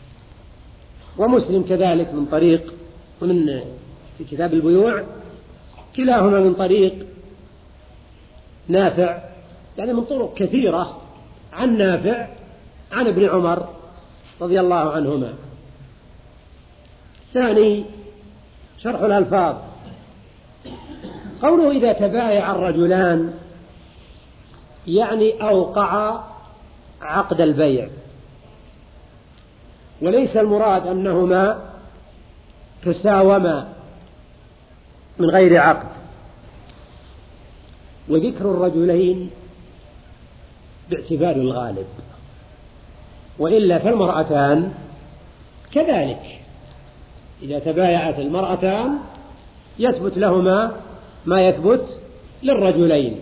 ومسلم كذلك من طريق من في كتاب البيوع، كلاهما من طريق نافع، يعني من طرق كثيرة عن نافع عن ابن عمر رضي الله عنهما. ثاني شرح الألفاظ. قوله إذا تبايع الرجلان يعني أوقع عقد البيع، وليس المراد أنهما تساوما من غير عقد. وذكر الرجلين باعتبار الغالب، وإلا فالمرأتان كذلك، إذا تبايعت المرأتان يثبت لهما ما يثبت للرجلين.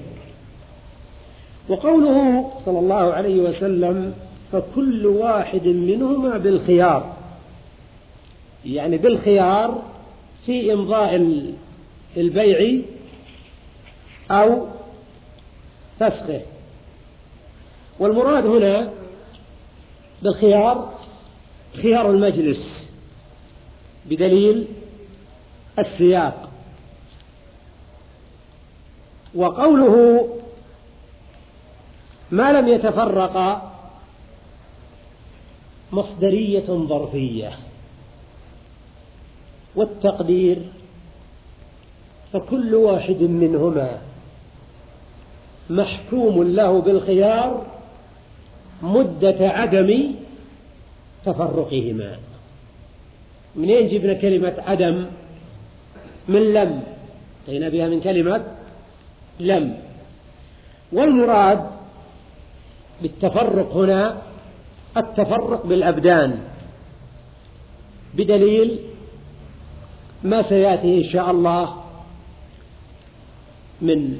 وقوله صلى الله عليه وسلم فكل واحد منهما بالخيار، يعني بالخيار في إمضاء البيع أو فسخه. والمراد هنا بالخيار خيار المجلس بدليل السياق. وقوله ما لم يتفرق مصدرية ظرفية، والتقدير فكل واحد منهما محكوم له بالخيار مدة عدم تفرقهما. منين جبنا كلمة عدم؟ من لم، أتينا بها من كلمة لم. والمراد بالتفرق هنا التفرق بالأبدان بدليل ما سيأتي إن شاء الله من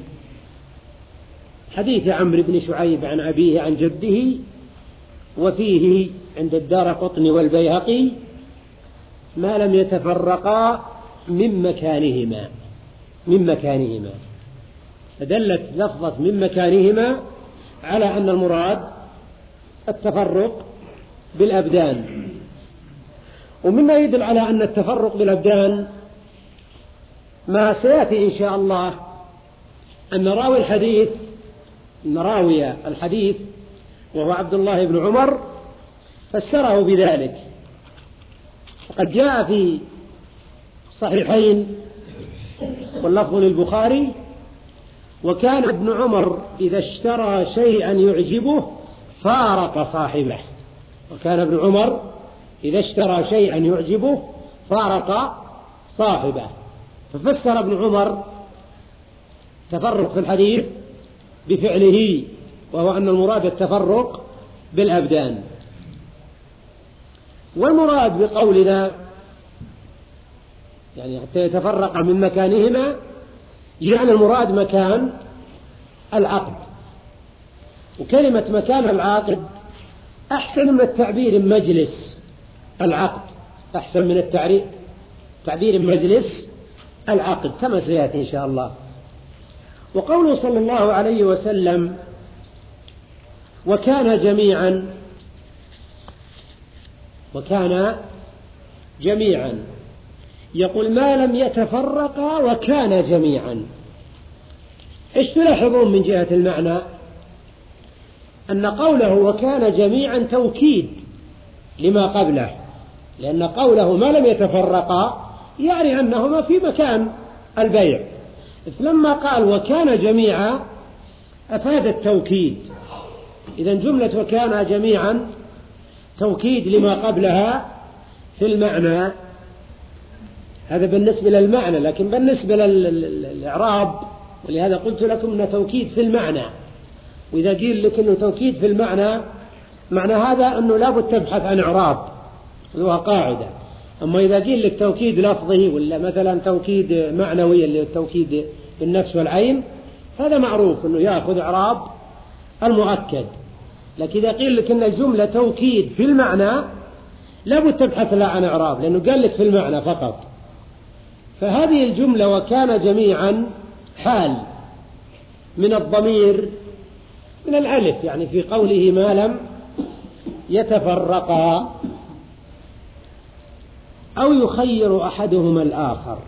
حديث عمرو بن شعيب عن أبيه عن جده، وفيه عند الدارقطني والبيهقي ما لم يتفرقا من مكانهما من مكانهما فدلت لفظة من مكانهما على أن المراد التفرق بالأبدان. ومما يدل على أن التفرق بالأبدان ما سيأتي إن شاء الله أن راوي الحديث أن راوي الحديث وهو عبد الله بن عمر فسره بذلك. وقد جاء في صحيحين واللفظ للبخاري: وكان ابن عمر إذا اشترى شيئا يعجبه فارق صاحبه. وكان ابن عمر إذا اشترى شيئا يعجبه فارق صاحبه. ففسر ابن عمر تفرق في الحديث بفعله، وهو أن المراد التفرق بالأبدان. والمراد بقولنا يعني حتى يتفرق من مكانهما، يعني المراد مكان العقد. وكلمة مكان العقد أحسن من التعبير مجلس العقد، أحسن من التعبير تعبير مجلس العقد كما سيأتي إن شاء الله. وقوله صلى الله عليه وسلم وكان جميعا، وكان جميعا يقول ما لم يتفرقا وكان جميعا. إيش تلاحظون من جهة المعنى؟ أن قوله وكان جميعا توكيد لما قبله، لأن قوله ما لم يتفرقا يعني أنهما في مكان البيع، لما قال وكان جميعا أفاد التوكيد. إذن جملة وكان جميعا توكيد لما قبلها في المعنى. هذا بالنسبة للمعنى، لكن بالنسبة للإعراب ولهذا قلت لكم أنه توكيد في المعنى. وإذا قيل لك أنه توكيد في المعنى، معنى هذا أنه لا بد تبحث عن إعراب، هو قاعدة. أما إذا قيل لك توكيد لفظي ولا مثلا توكيد معنوي اللي هو التوكيد بالنفس والعين، هذا معروف أنه يأخذ إعراب المؤكد. لكن إذا قيل لك أن الجملة توكيد في المعنى لا بد تبحث لا عن إعراب، لأنه قال لك في المعنى فقط. فهذه الجملة وكان جميعا حال من الضمير من الألف، يعني في قوله ما لم يتفرقا أو يخير أحدهما الآخر،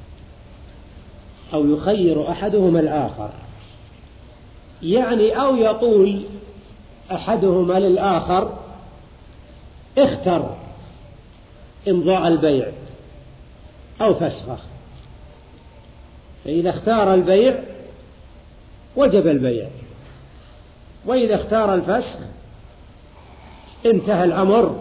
أو يخير أحدهما الآخر يعني أو يقول أحدهما للآخر اختر إمضاء البيع أو فسخه. فإذا اختار البيع وجب البيع، وإذا اختار الفسخ انتهى الأمر،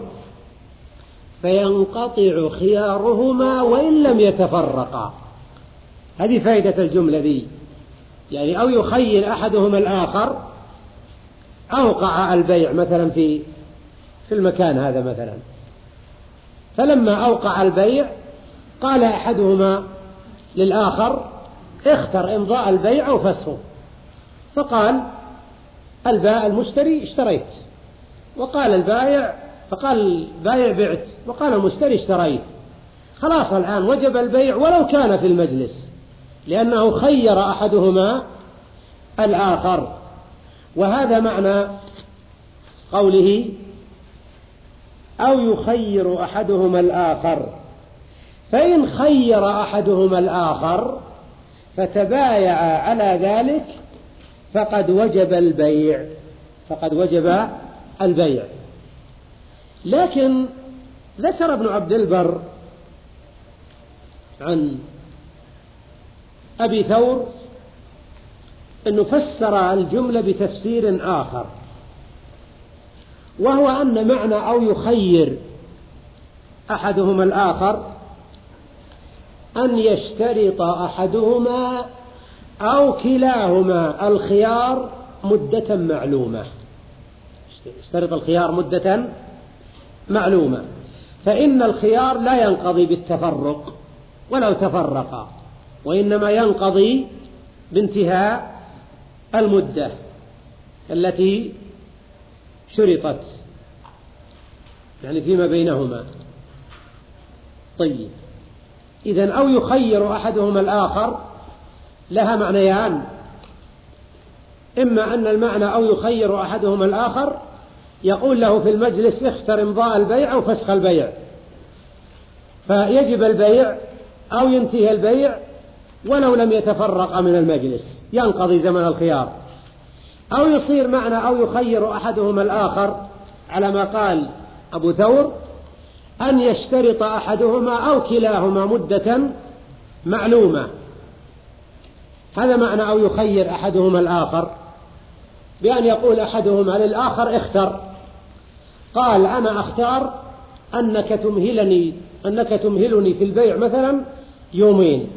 فينقطع خيارهما وإن لم يتفرقا. هذه فائدة الجملة ذي، يعني أو يخير أحدهما الآخر. أوقع البيع مثلا في في المكان هذا مثلا، فلما أوقع البيع قال أحدهما للآخر اختر إمضاء البيع أو فسخه، فقال البائع المشتري اشتريت، وقال البائع فقال البائع بعت، وقال المشتري اشتريت. خلاص الآن وجب البيع ولو كان في المجلس، لأنه خير أحدهما الآخر. وهذا معنى قوله أو يخير أحدهما الآخر. فإن خير أحدهما الآخر فتبايع على ذلك فقد وجب البيع، فقد وجب البيع. لكن ذكر ابن عبد البر عن أبي ثور أنه فسر الجملة بتفسير آخر، وهو أن معنى أو يخير أحدهما الآخر أن يشترط أحدهما أو كلاهما الخيار مدة معلومة، يشترط الخيار مدة معلومة. فإن الخيار لا ينقضي بالتفرق ولو تفرقا، وإنما ينقضي بانتهاء المدة التي شرطت، يعني فيما بينهما. طيب، إذن أو يخير أحدهما الآخر لها معنيان: إما أن المعنى أو يخير أحدهما الآخر يقول له في المجلس اختر إمضاء البيع أو فسخ البيع، فيجب البيع أو ينتهي البيع ولو لم يتفرق من المجلس، ينقضي زمن الخيار. أو يصير معنى أو يخير أحدهما الآخر على ما قال أبو ثور أن يشترط أحدهما أو كلاهما مدة معلومة. هذا معنى أو يخير أحدهما الآخر، بأن يقول أحدهما للآخر اختر. قال أنا أختار أنك تمهلني أنك تمهلني في البيع مثلا يومين،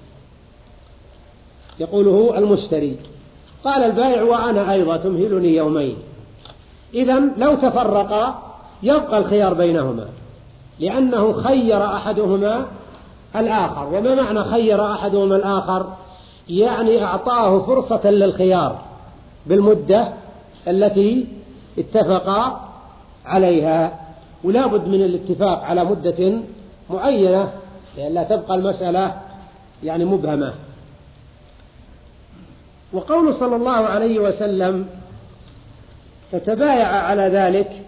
يقوله المشتري، قال البائع وأنا أيضا تمهلني يومين، إذن لو تفرقا يبقى الخيار بينهما، لأنه خير أحدهما الآخر. وما معنى خير أحدهما الآخر؟ يعني أعطاه فرصة للخيار بالمدة التي اتفقا عليها، ولا بد من الاتفاق على مدة معينة لئلا تبقى المسألة يعني مبهمة. وقول صلى الله عليه وسلم فتبايع على ذلك،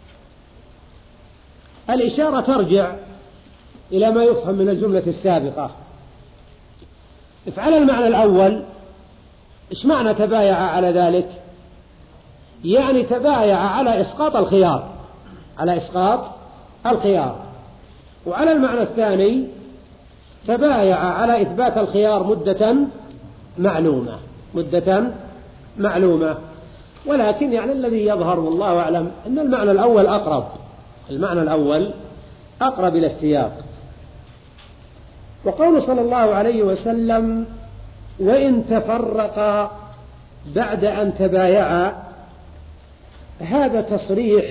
الإشارة ترجع إلى ما يفهم من الجملة السابقة. افعل المعنى الأول، إيش معنى تبايع على ذلك؟ يعني تبايع على إسقاط الخيار، على إسقاط الخيار. وعلى المعنى الثاني تبايع على إثبات الخيار مدة معلومة، مدة معلومة. ولكن يعني الذي يظهر والله أعلم أن المعنى الأول أقرب، المعنى الأول أقرب إلى السياق. وقول صلى الله عليه وسلم وإن تفرقا بعد أن تبايعا، هذا تصريح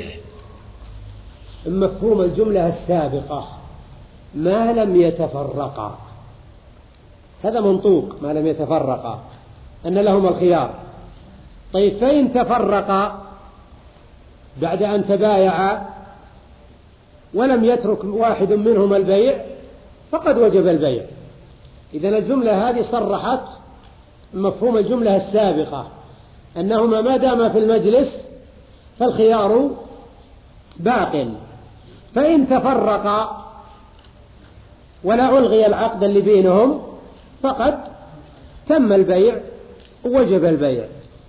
مفهوم الجملة السابقة ما لم يتفرقا، هذا منطوق ما لم يتفرقا أن لهما الخيار. طيب فإن تفرقا بعد أن تبايعا ولم يترك واحد منهما البيع فقد وجب البيع. إذن الجملة هذه صرحت مفهوم الجملة السابقة أنهما ما داما في المجلس فالخيار باق. فإن تفرقا ولا ألغي العقد اللي بينهم فقد تم البيع ووجب البيع.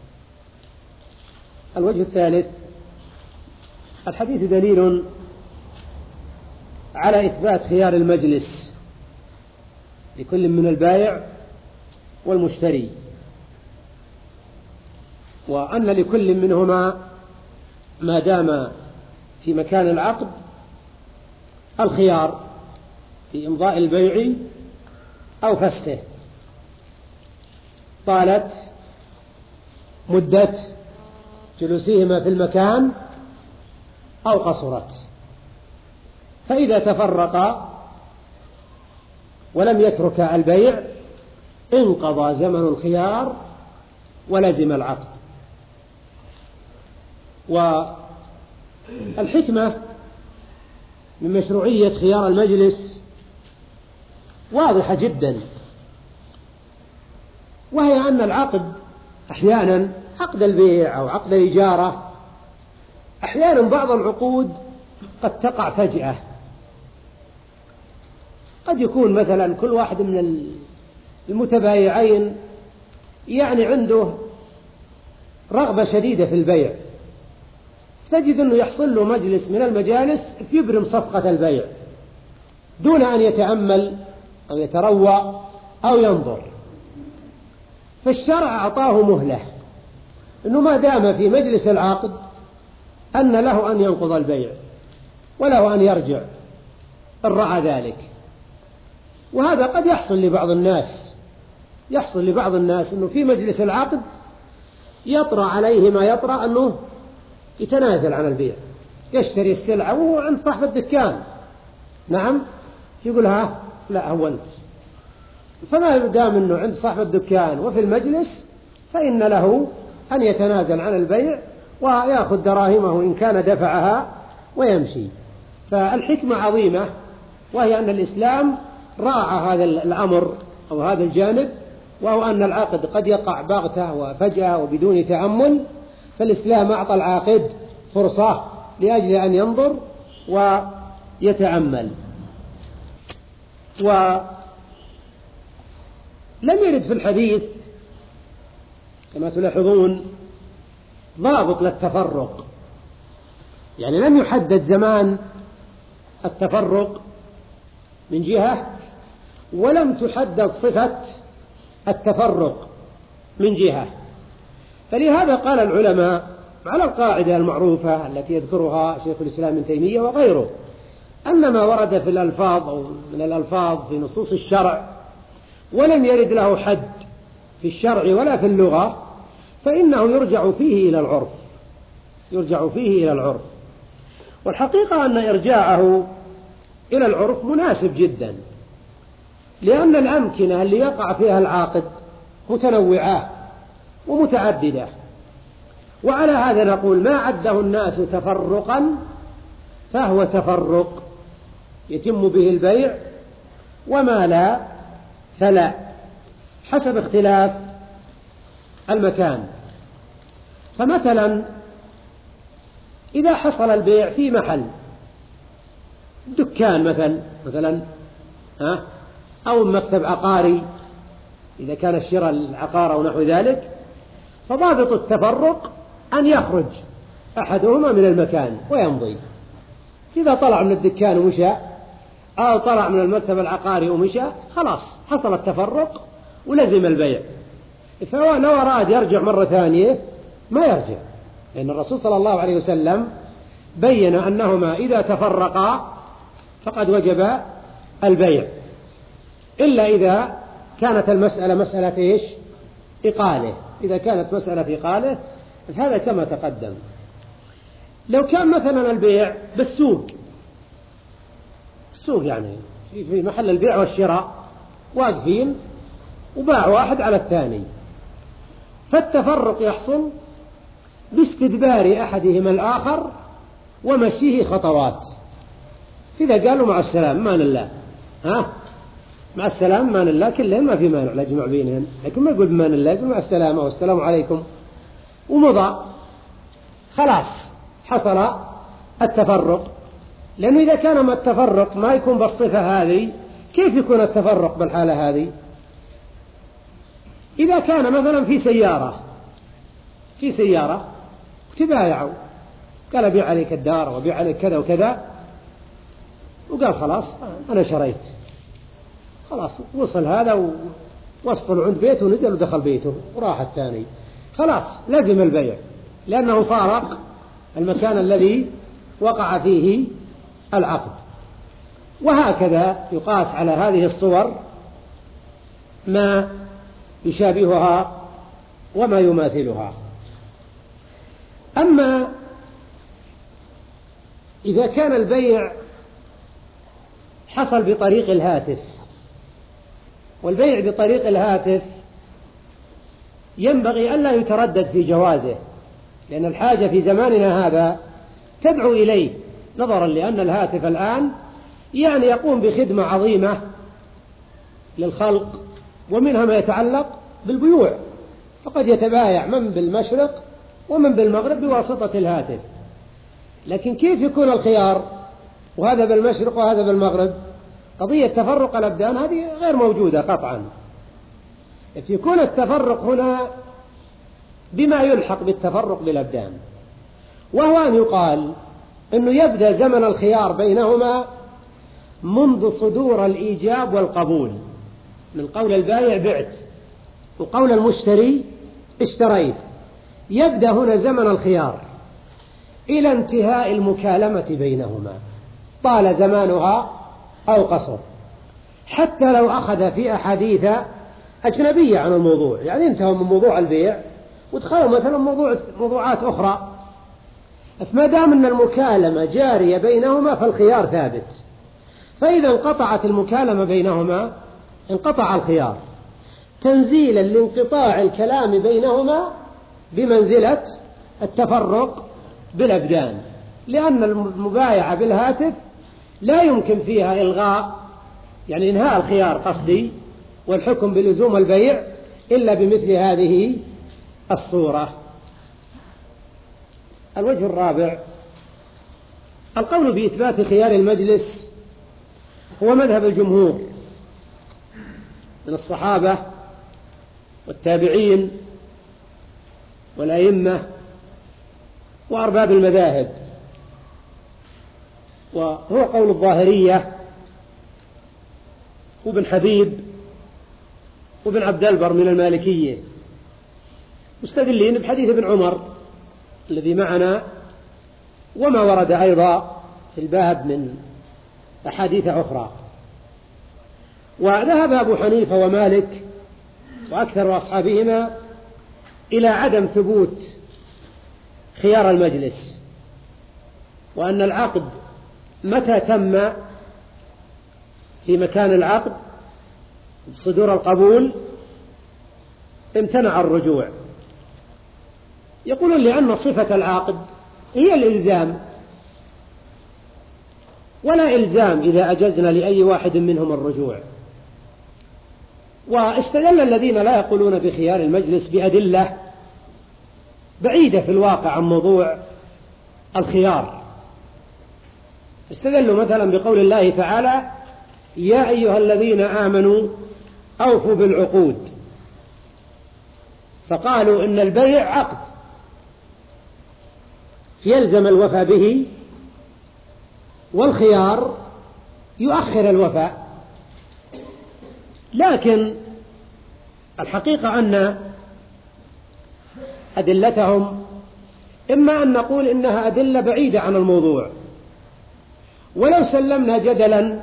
الوجه الثالث، الحديث دليل على إثبات خيار المجلس لكل من البائع والمشتري، وأن لكل منهما ما دام في مكان العقد الخيار في إمضاء البيع أو فسخه، طالت مدة جلوسهما في المكان أو قصرت. فإذا تفرقا ولم يترك البيع انقضى زمن الخيار ولزم العقد. والحكمة من مشروعية خيار المجلس واضحة جدا، وهي أن العقد أحيانا عقد البيع أو عقد الإجارة، أحيانا بعض العقود قد تقع فجأة، قد يكون مثلا كل واحد من المتبايعين يعني عنده رغبة شديدة في البيع، تجد أنه يحصل له مجلس من المجالس يبرم صفقة البيع دون أن يتأمل أو يتروى أو ينظر. فالشرع أعطاه مهلة أنه ما دام في مجلس العقد أن له أن ينقض البيع وله أن يرجع إن رأى ذلك. وهذا قد يحصل لبعض الناس، يحصل لبعض الناس أنه في مجلس العقد يطرأ عليه ما يطرأ أنه يتنازل عن البيع، يشتري السلعة وهو عند صاحب الدكان، نعم، يقول ها لا هونت. فما دام أنه عند صاحب الدكان وفي المجلس فإن له أن يتنازل عن البيع ويأخذ دراهمه إن كان دفعها ويمشي. فالحكمة عظيمة، وهي أن الإسلام راعى هذا الأمر أو هذا الجانب، وهو أن العقد قد يقع بغتة وفجأة وبدون تأمل، فالإسلام أعطى العاقد فرصة لأجل أن ينظر ويتأمل. ولم يرد في الحديث كما تلاحظون ضابط للتفرق، يعني لم يحدد زمان التفرق من جهة، ولم تحدد صفة التفرق من جهة. فلهذا قال العلماء على القاعدة المعروفة التي يذكرها شيخ الإسلام ابن تيمية وغيره، أن ما ورد في الألفاظ أو من الألفاظ في نصوص الشرع ولم يرد له حد في الشرع ولا في اللغة فإنه يرجع فيه إلى العرف يرجع فيه إلى العرف والحقيقة أن إرجاعه إلى العرف مناسب جدا، لأن الأمكنة اللي يقع فيها العاقد متنوعة ومتعددة، وعلى هذا نقول ما عده الناس تفرقا فهو تفرق يتم به البيع، وما لا فلا، حسب اختلاف المكان. فمثلا إذا حصل البيع في محل دكان مثلا مثلا ها أو مكتب عقاري، إذا كان الشراء العقار أو نحو ذلك، فضابط التفرق أن يخرج أحدهما من المكان ويمضي. إذا طلع من الدكان ومشى أو طلع من المكتب العقاري ومشى خلاص حصل التفرق ولزم البيع. فهو لو أراد يرجع مرة ثانية ما يرجع، لأن الرسول صلى الله عليه وسلم بين أنهما إذا تفرقا فقد وجب البيع، إلا إذا كانت المسألة مسألة إيش؟ إقالة. إذا كانت مسألة إقالة فهذا كما تقدم. لو كان مثلا البيع بالسوق، السوق يعني في محل البيع والشراء واقفين وباع واحد على الثاني، فالتفرق يحصل باستدبار أحدهما الآخر ومشيه خطوات. إذا قالوا مع السلام مان الله، ها مع السلام مان الله، كلهم ما في مانع لا يجمع بينهم، لكن ما يقول مان الله، يقول مع السلامة والسلام عليكم ومضى، خلاص حصل التفرق. لأنه إذا كان ما التفرق ما يكون بالصفة هذه كيف يكون التفرق بالحالة هذه؟ إذا كان مثلا في سيارة في سيارة تبايعوا، قال أبيع عليك الدار وأبيع عليك كذا وكذا، وقال خلاص أنا شريت، خلاص وصل هذا ووصل عند بيته ونزل ودخل بيته وراح الثاني، خلاص لازم البيع لأنه فارق المكان الذي وقع فيه العقد. وهكذا يقاس على هذه الصور ما يشابهها وما يماثلها. أما إذا كان البيع حصل بطريق الهاتف، والبيع بطريق الهاتف ينبغي ألا يتردد في جوازه، لأن الحاجة في زماننا هذا تدعو إليه، نظرا لأن الهاتف الآن يعني يقوم بخدمة عظيمة للخلق، ومنها ما يتعلق بالبيوع، فقد يتبايع من بالمشرق ومن بالمغرب بواسطة الهاتف. لكن كيف يكون الخيار وهذا بالمشرق وهذا بالمغرب؟ قضية تفرق الأبدان هذه غير موجودة قطعا. يكون التفرق هنا بما يلحق بالتفرق بالأبدان، وهو أن يقال أنه يبدأ زمن الخيار بينهما منذ صدور الإيجاب والقبول، من قول البائع بعت وقول المشتري اشتريت، يبدأ هنا زمن الخيار إلى انتهاء المكالمة بينهما، طال زمانها أو قصر، حتى لو أخذ في أحاديث أجنبية عن الموضوع، يعني انتهوا من موضوع البيع ودخلوا مثلا موضوع موضوعات أخرى، فما دام أن المكالمة جارية بينهما فالخيار ثابت. فإذا انقطعت المكالمة بينهما انقطع الخيار، تنزيلا لانقطاع الكلام بينهما بمنزلة التفرق بالأبدان، لأن المبايعة بالهاتف لا يمكن فيها إلغاء يعني إنهاء الخيار قصدي والحكم بلزوم البيع إلا بمثل هذه الصورة. الوجه الرابع القول بإثبات خيار المجلس هو مذهب الجمهور من الصحابة والتابعين والأئمة وأرباب المذاهب، وهو قول الظاهرية وابن حبيب وابن عبد البر من المالكية، مستدلين بحديث ابن عمر الذي معنا، وما ورد أيضا في الباب من أحاديث أخرى. وذهب أبو حنيفة ومالك وأكثر أصحابهما إلى عدم ثبوت خيار المجلس، وأن العقد متى تم في مكان العقد بصدور القبول امتنع الرجوع. يقولون لأن صفة العقد هي الإلزام، ولا إلزام إذا أجزنا لأي واحد منهم الرجوع. واستدل الذين لا يقولون بخيار المجلس بأدلة بعيدة في الواقع عن موضوع الخيار. استدلوا مثلا بقول الله تعالى: يا أيها الذين آمنوا أوفوا بالعقود، فقالوا إن البيع عقد يلزم الوفاء به، والخيار يؤخر الوفاء. لكن الحقيقة أن أدلتهم إما أن نقول إنها أدلة بعيدة عن الموضوع، ولو سلمنا جدلا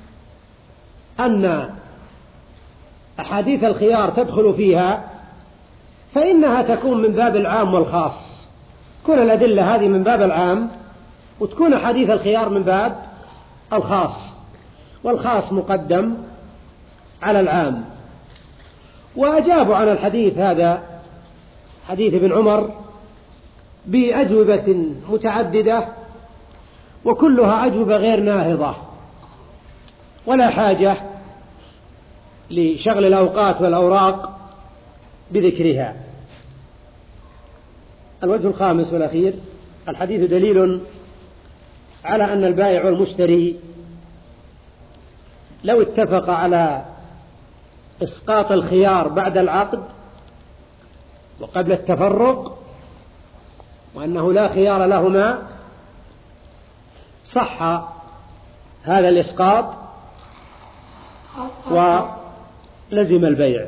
أن أحاديث الخيار تدخل فيها فإنها تكون من باب العام والخاص، تكون الأدلة هذه من باب العام وتكون أحاديث الخيار من باب الخاص، والخاص مقدم على العام. وأجابوا عن الحديث هذا حديث ابن عمر بأجوبة متعددة، وكلها أجوبة غير ناهضة، ولا حاجة لشغل الأوقات والأوراق بذكرها. الوجه الخامس والأخير: الحديث دليل على أن البائع والمشتري لو اتفق على إسقاط الخيار بعد العقد وقبل التفرق، وأنه لا خيار لهما، صح هذا الإسقاط ولزم البيع.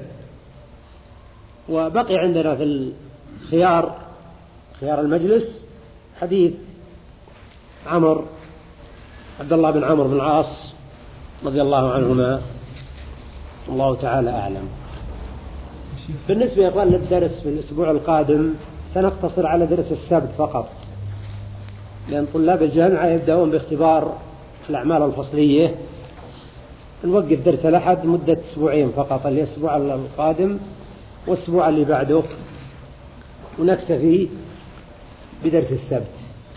وبقي عندنا في الخيار خيار المجلس حديث عمر عبد الله بن عمرو بن العاص رضي الله عنهما، الله تعالى أعلم. بالنسبة يا أخوان للدرس في الأسبوع القادم سنقتصر على درس السبت فقط، لأن طلاب الجامعة يبدأون باختبار الأعمال الفصلية. نوقف درس الأحد مدة أسبوعين فقط، الأسبوع القادم والأسبوع اللي بعده، ونكتفي بدرس السبت.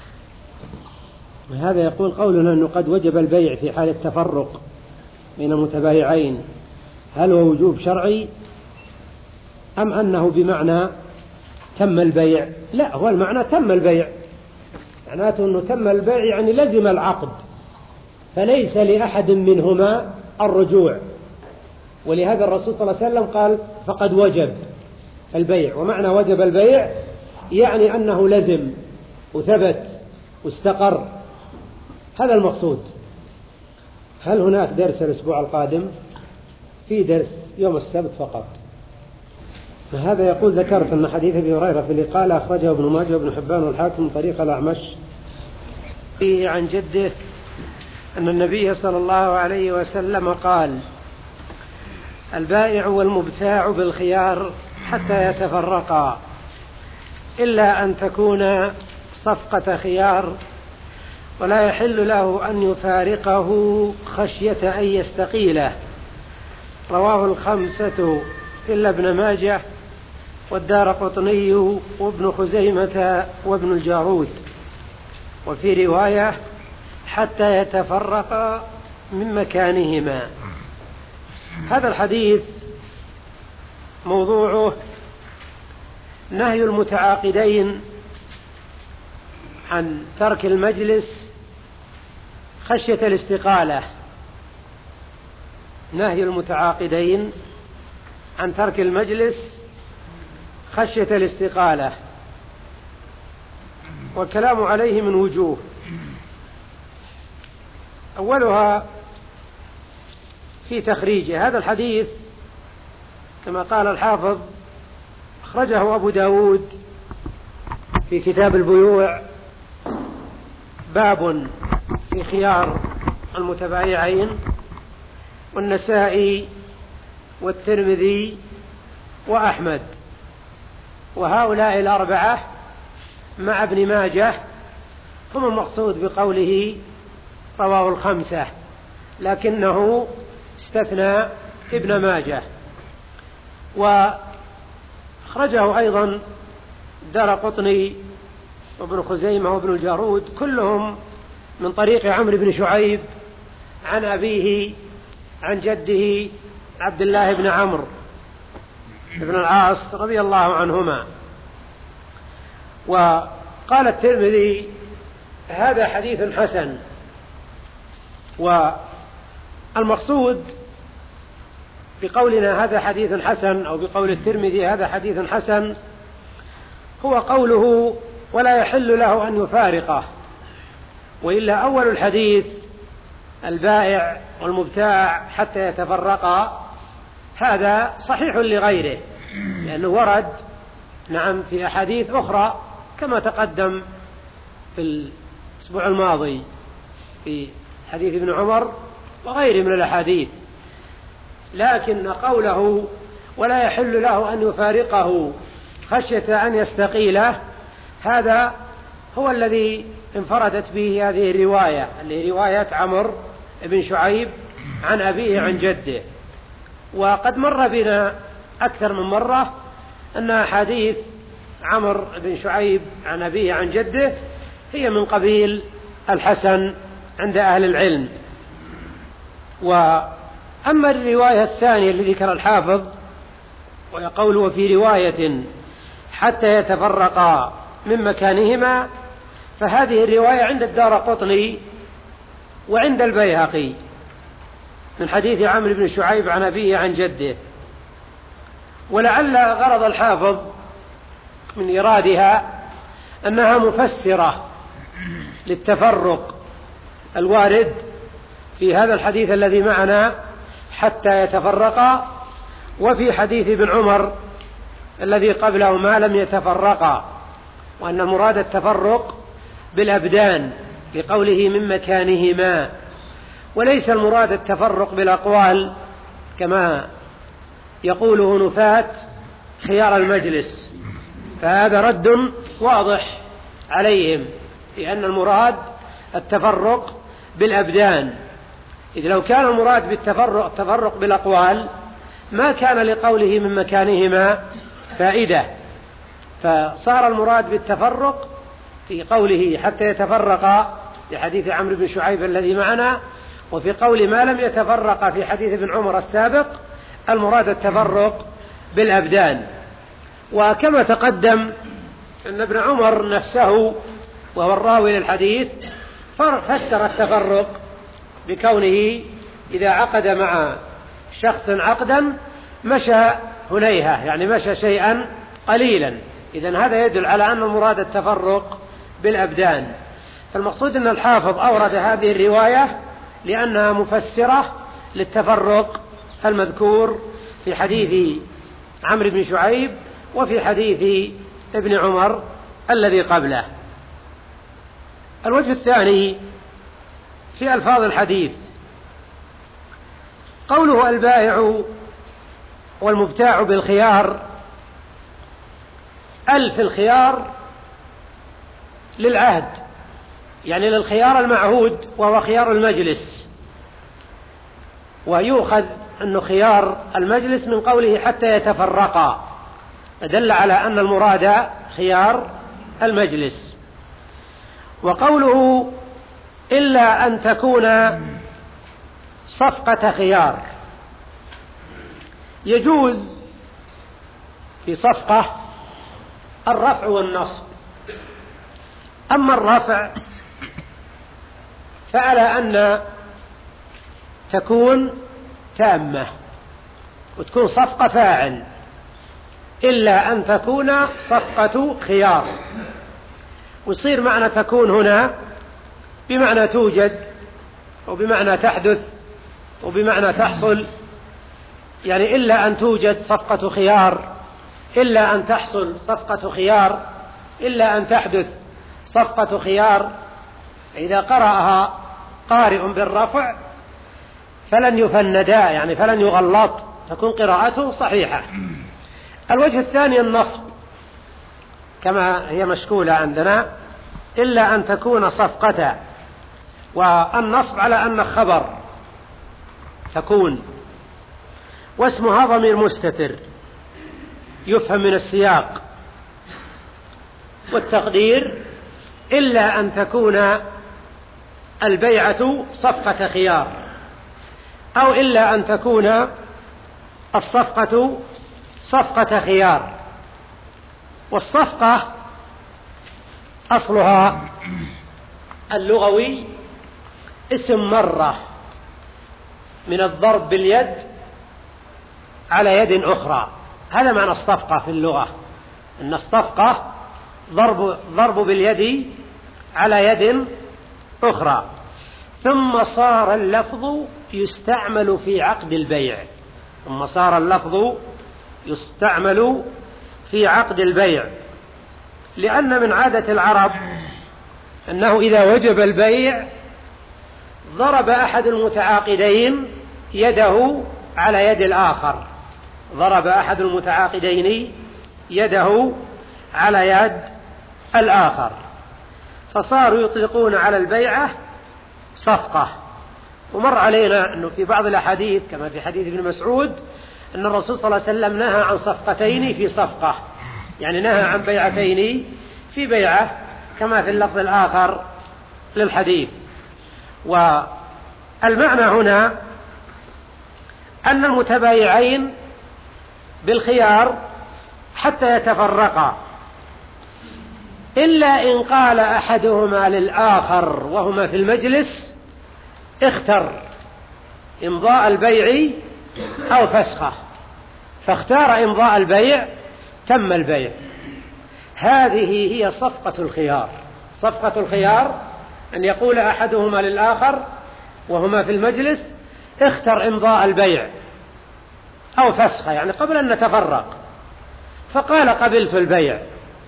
هذا يقول: قولنا أنه قد وجب البيع في حال التفرق بين متبايعين، هل هو وجوب شرعي أم أنه بمعنى تم البيع؟ لا، هو المعنى تم البيع، معناته أنه تم البيع يعني لزم العقد، فليس لأحد منهما الرجوع. ولهذا الرسول صلى الله عليه وسلم قال: فقد وجب البيع. ومعنى وجب البيع يعني أنه لزم وثبت واستقر، هذا المقصود. هل هناك درس الأسبوع القادم؟ في درس يوم السبت فقط. هذا يقول: ذكرت أن حديث أبي هريرة في اللقاء أخرجه ابن ماجه وابن حبان والحاكم من طريق الأعمش فيه عن جده أن النبي صلى الله عليه وسلم قال: البائع والمبتاع بالخيار حتى يتفرقا، إلا أن تكون صفقة خيار، ولا يحل له أن يفارقه خشية أن يستقيله. رواه الخمسة إلا ابن ماجه والدارقطني وابن خزيمة وابن الجارود. وفي رواية: حتى يتفرقا من مكانهما. هذا الحديث موضوعه نهي المتعاقدين عن ترك المجلس خشية الاستقالة. نهي المتعاقدين عن ترك المجلس خشية الاستقالة. والكلام عليه من وجوه: أولها في تخريجه. هذا الحديث كما قال الحافظ أخرجه أبو داود في كتاب البيوع باب في خيار المتبايعين، والنسائي والترمذي وأحمد، وهؤلاء الأربعة مع ابن ماجه هم المقصود بقوله رواه الخمسة، لكنه استثنى ابن ماجه. وأخرجه أيضا الدارقطني وابن خزيمة وابن الجارود كلهم من طريق عمرو بن شعيب عن أبيه عن جده عبد الله بن عمرو بن العاص رضي الله عنهما. وقال الترمذي هذا حديث حسن. والمقصود بقولنا هذا حديث حسن أو بقول الترمذي هذا حديث حسن هو قوله ولا يحل له أن يفارقه، وإلا أول الحديث البائع والمبتاع حتى يتفرقا هذا صحيح لغيره، لأنه ورد نعم في أحاديث أخرى كما تقدم في الأسبوع الماضي في حديث ابن عمر وغيره من الأحاديث. لكن قوله ولا يحل له أن يفارقه خشية أن يستقيله هذا هو الذي انفردت به هذه الرواية، اللي هي رواية عمرو بن شعيب عن أبيه عن جده. وقد مر بنا أكثر من مرة أن أحاديث عمرو بن شعيب عن أبيه عن جده هي من قبيل الحسن عند أهل العلم. وأما الرواية الثانية اللي ذكر الحافظ ويقول وفي رواية حتى يتفرقا من مكانهما، فهذه الرواية عند الدارقطني وعند البيهقي من حديث عمرو بن شعيب عن أبيه عن جده. ولعل غرض الحافظ من إيرادها أنها مفسرة للتفرق الوارد في هذا الحديث الذي معنا حتى يتفرقا، وفي حديث ابن عمر الذي قبله ما لم يتفرقا، وأن مراد التفرق بالأبدان لقوله من مكانهما، وليس المراد التفرق بالأقوال كما يقوله نفاة خيار المجلس، فهذا رد واضح عليهم، لأن المراد التفرق بالأبدان. إذ لو كان المراد بالتفرق التفرق بالأقوال ما كان لقوله من مكانهما فائدة، فصار المراد بالتفرق في قوله حتى يتفرق في حديث عمرو بن شعيب الذي معنا، وفي قول ما لم يتفرق في حديث ابن عمر السابق المراد التفرق بالأبدان. وكما تقدم أن ابن عمر نفسه وهو الراوي للحديث فسر التفرق بكونه إذا عقد مع شخص عقدا مشى هنيهة، يعني مشى شيئا قليلا. إذن هذا يدل على أن المراد التفرق بالأبدان. فالمقصود أن الحافظ أورد هذه الرواية لأنها مفسرة للتفرق المذكور في حديث عمرو بن شعيب وفي حديث ابن عمر الذي قبله. الوجه الثاني في ألفاظ الحديث قوله البائع والمبتاع بالخيار، ألف الخيار للعهد، يعني للخيار المعهود وهو خيار المجلس، ويؤخذ أنه خيار المجلس من قوله حتى يتفرقا، فدل على أن المراد خيار المجلس. وقوله إلا أن تكون صفقة خيار، يجوز في صفقة الرفع والنصب. أما الرفع فعلى أن تكون تامة وتكون صفقة فاعل، إلا أن تكون صفقة خيار، ويصير معنى تكون هنا بمعنى توجد وبمعنى تحدث وبمعنى تحصل، يعني إلا أن توجد صفقة خيار، إلا أن تحصل صفقة خيار، إلا أن تحدث صفقة خيار، إذا قرأها قارئ بالرفع فلن يفندا، يعني فلن يغلط، تكون قراءته صحيحة. الوجه الثاني النصب كما هي مشكولة عندنا، إلا أن تكون صفقة، والنصب على أن خبر تكون، واسمها ضمير مستتر يفهم من السياق، والتقدير إلا أن تكون البيعة صفقة خيار، أو إلا أن تكون الصفقة صفقة خيار. والصفقة أصلها اللغوي اسم مرة من الضرب باليد على يد أخرى، هذا معنى الصفقة في اللغة، أن الصفقة ضرب, ضرب باليد على يد أخرى. ثم صار اللفظ يستعمل في عقد البيع، ثم صار اللفظ يستعمل في عقد البيع، لأن من عادة العرب أنه إذا وجب البيع ضرب أحد المتعاقدين يده على يد الآخر، ضرب أحد المتعاقدين يده على يد الآخر، فصاروا يطلقون على البيعة صفقة. ومر علينا أنه في بعض الأحاديث كما في حديث ابن مسعود أن الرسول صلى الله عليه وسلم نهى عن صفقتين في صفقة، يعني نهى عن بيعتين في بيعة، كما في اللفظ الآخر للحديث. والمعنى هنا أن المتبايعين بالخيار حتى يتفرقا، إلا إن قال أحدهما للآخر وهما في المجلس اختر إمضاء البيع أو فسخه، فاختار إمضاء البيع تم البيع. هذه هي صفقة الخيار. صفقة الخيار أن يقول أحدهما للآخر وهما في المجلس اختر إمضاء البيع أو فسخه، يعني قبل أن نتفرق، فقال قبلت البيع،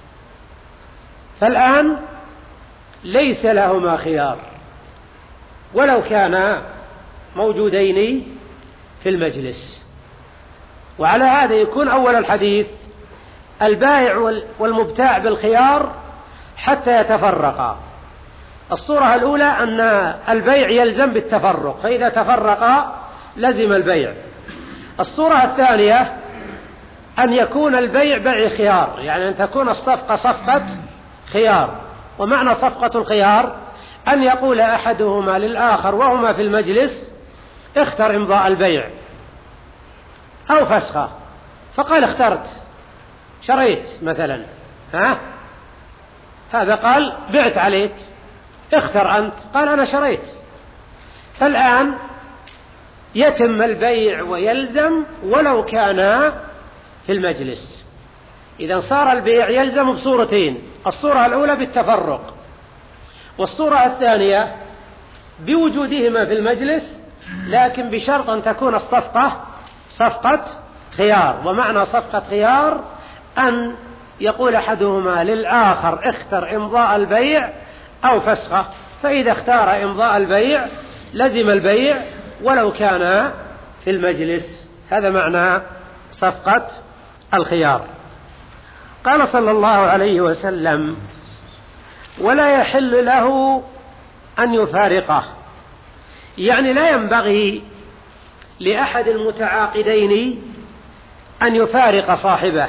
فالآن ليس لهما خيار ولو كانا موجودين في المجلس. وعلى هذا يكون أول الحديث البائع والمبتاع بالخيار حتى يتفرقا. الصورة الأولى أن البيع يلزم بالتفرق، فإذا تفرقا لزم البيع. الصورة الثانية أن يكون البيع بيع خيار، يعني أن تكون الصفقة صفقة خيار. ومعنى صفقة الخيار أن يقول أحدهما للآخر وهما في المجلس اختر إمضاء البيع أو فسخه، فقال اخترت، شريت مثلا، ها هذا قال بعت عليك، اختر أنت، قال أنا شريت. فالآن يتم البيع ويلزم ولو كان في المجلس. إذا صار البيع يلزم بصورتين، الصورة الأولى بالتفرق، والصورة الثانية بوجودهما في المجلس، لكن بشرط أن تكون الصفقة صفقة خيار. ومعنى صفقة خيار أن يقول أحدهما للآخر اختر إمضاء البيع أو فسخه، فإذا اختار إمضاء البيع لزم البيع ولو كان في المجلس. هذا معنى صفقة الخيار. قال صلى الله عليه وسلم ولا يحل له أن يفارقه، يعني لا ينبغي لأحد المتعاقدين أن يفارق صاحبه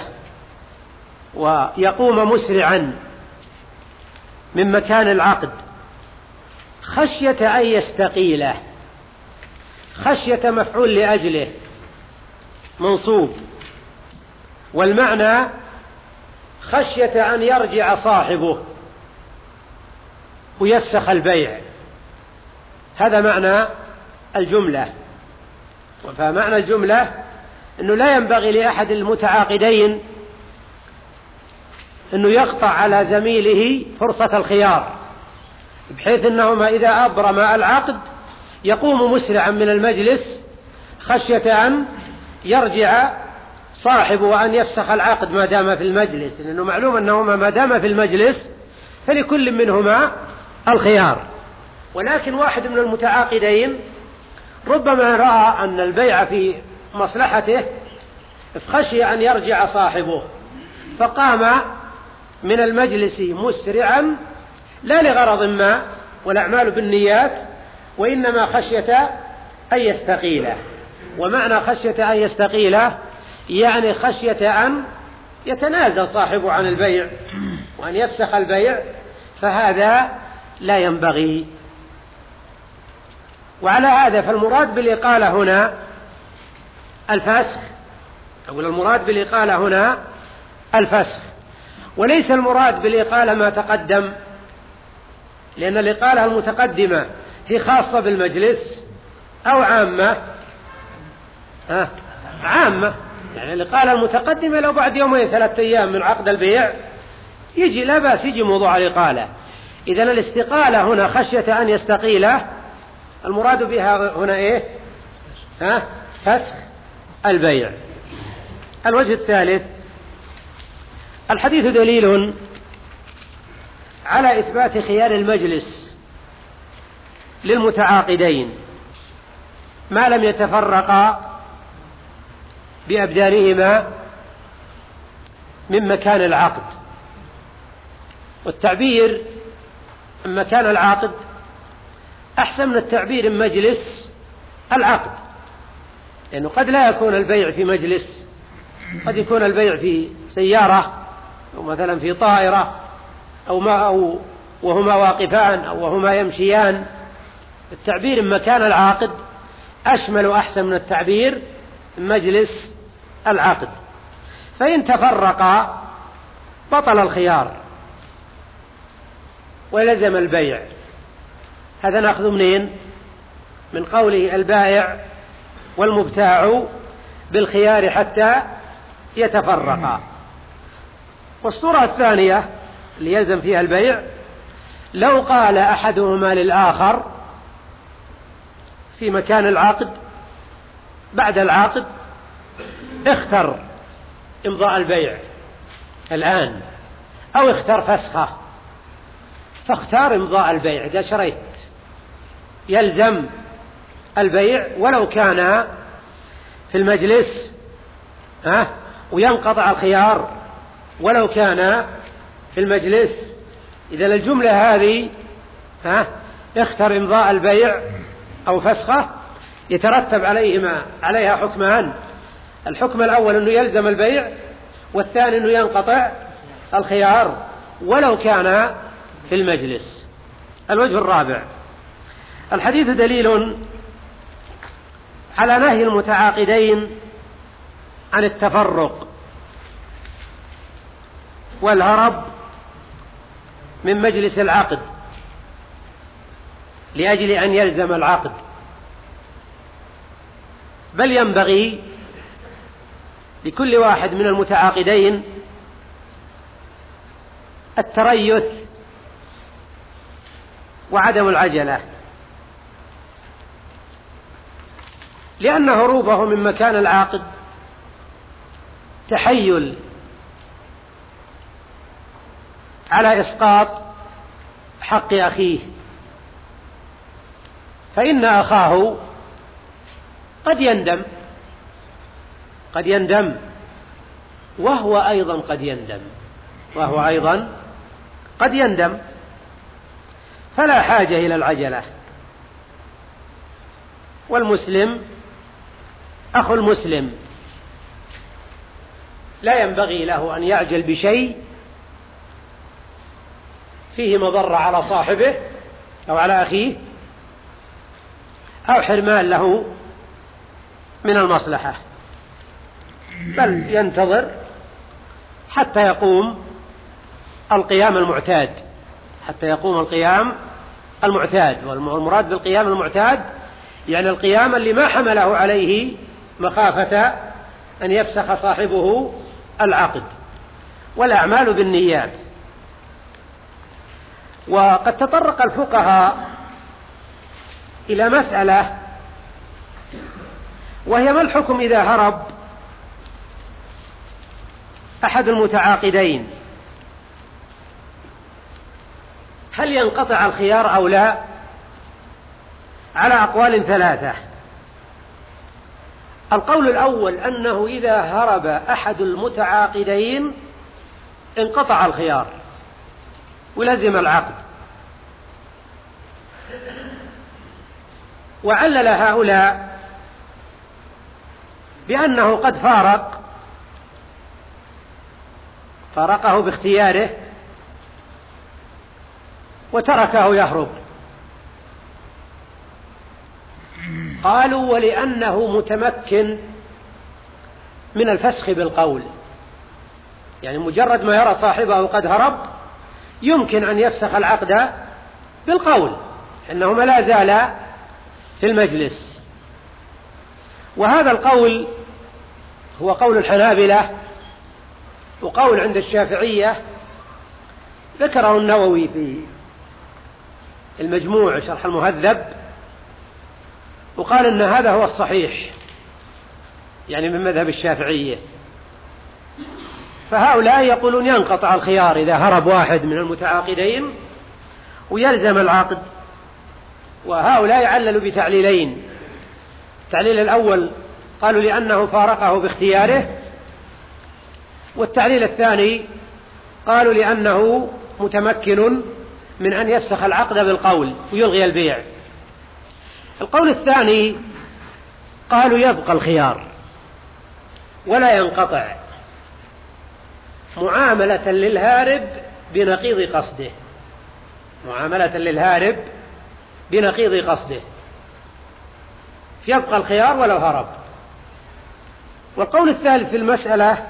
ويقوم مسرعا من مكان العقد خشية أن يستقيله، خشية مفعول لأجله منصوب، والمعنى خشية أن يرجع صاحبه ويفسخ البيع. هذا معنى الجملة. فمعنى الجملة أنه لا ينبغي لأحد المتعاقدين أنه يقطع على زميله فرصة الخيار، بحيث أنهما إذا أبرما العقد يقوم مسرعا من المجلس خشية أن يرجع صاحبه أن يفسخ العقد ما دام في المجلس، لأنه معلوم أنهما ما دام في المجلس فلكل منهما الخيار. ولكن واحد من المتعاقدين ربما رأى أن البيع في مصلحته فخشي أن يرجع صاحبه، فقام من المجلس مسرعا لا لغرض ما والأعمال بالنيات، وإنما خشية أن يستقيله. ومعنى خشية أن يستقيله يعني خشية أن يتنازل صاحبه عن البيع وأن يفسخ البيع، فهذا لا ينبغي. وعلى هذا فالمراد بالإقالة هنا الفسخ، أقول المراد بالإقالة هنا الفسخ، وليس المراد بالإقالة ما تقدم، لأن الإقالة المتقدمة هي خاصة بالمجلس أو عامة؟ آه عامة، يعني الإقالة المتقدمة لو بعد يومين ثلاثة أيام من عقد البيع يجي لا بأس يجي موضوع الإقالة. إذن الاستقالة هنا خشية أن يستقيله، المراد بها هنا إيه؟ ها؟ فسخ البيع. الوجه الثالث: الحديث دليل على إثبات خيار المجلس للمتعاقدين ما لم يتفرقا بأبدانهما من مكان العقد. والتعبير من مكان العقد أحسن من التعبير من مجلس العقد، لأنه قد لا يكون البيع في مجلس، قد يكون البيع في سيارة أو مثلا في طائرة أو ما أو وهما واقفان أو وهما يمشيان. التعبير من مكان العقد أشمل وأحسن من التعبير من مجلس العقد. فإن تفرقا بطل الخيار ولزم البيع. هذا نأخذ منين؟ من قوله البائع والمبتاع بالخيار حتى يتفرقا. والصورة الثانية اللي يلزم فيها البيع لو قال أحدهما للآخر في مكان العقد بعد العقد اختر إمضاء البيع الآن أو اختر فسخه، فاختار إمضاء البيع، إذا شريت يلزم البيع ولو كان في المجلس، ها، وينقطع الخيار ولو كان في المجلس. إذا الجملة هذه ها اختر إمضاء البيع أو فسخه يترتب عليهما عليها حكمان: الحكم الأول أنه يلزم البيع، والثاني أنه ينقطع الخيار ولو كان في المجلس. الوجه الرابع: الحديث دليل على نهي المتعاقدين عن التفرق والهرب من مجلس العقد لأجل أن يلزم العقد، بل ينبغي لكل واحد من المتعاقدين التريث وعدم العجلة، لأن هروبه من مكان العقد تحيل على إسقاط حق أخيه، فإن أخاه قد يندم قد يندم وهو أيضا قد يندم وهو أيضا قد يندم فلا حاجة إلى العجلة. والمسلم أخو المسلم لا ينبغي له أن يعجل بشيء فيه مضرة على صاحبه أو على أخيه أو حرمان له من المصلحة، بل ينتظر حتى يقوم القيام المعتاد حتى يقوم القيام المعتاد. والمراد بالقيام المعتاد يعني القيام اللي ما حمله عليه مخافة أن يفسخ صاحبه العقد. والأعمال بالنيات. وقد تطرق الفقهاء إلى مسألة، وهي ما الحكم إذا هرب أحد المتعاقدين هل ينقطع الخيار أو لا؟ على أقوال ثلاثة. القول الأول أنه إذا هرب أحد المتعاقدين انقطع الخيار ولزم العقد، وعلل هؤلاء بأنه قد فارق فارقه باختياره وتركه يهرب. قالوا ولأنه متمكن من الفسخ بالقول، يعني مجرد ما يرى صاحبه قد هرب يمكن أن يفسخ العقد بالقول إنهما لا زالا في المجلس. وهذا القول هو قول الحنابلة وقول عند الشافعية ذكره النووي في المجموع شرح المهذب، وقال إن هذا هو الصحيح يعني من مذهب الشافعية. فهؤلاء يقولون ينقطع الخيار إذا هرب واحد من المتعاقدين ويلزم العقد، وهؤلاء عللوا بتعليلين. التعليل الأول قالوا لأنه فارقه باختياره، والتعليل الثاني قالوا لأنه متمكن من أن يفسخ العقد بالقول ويلغي البيع. القول الثاني قالوا يبقى الخيار ولا ينقطع معاملة للهارب بنقيض قصده، معاملة للهارب بنقيض قصده، يبقى الخيار ولو هرب. والقول الثالث في المسألة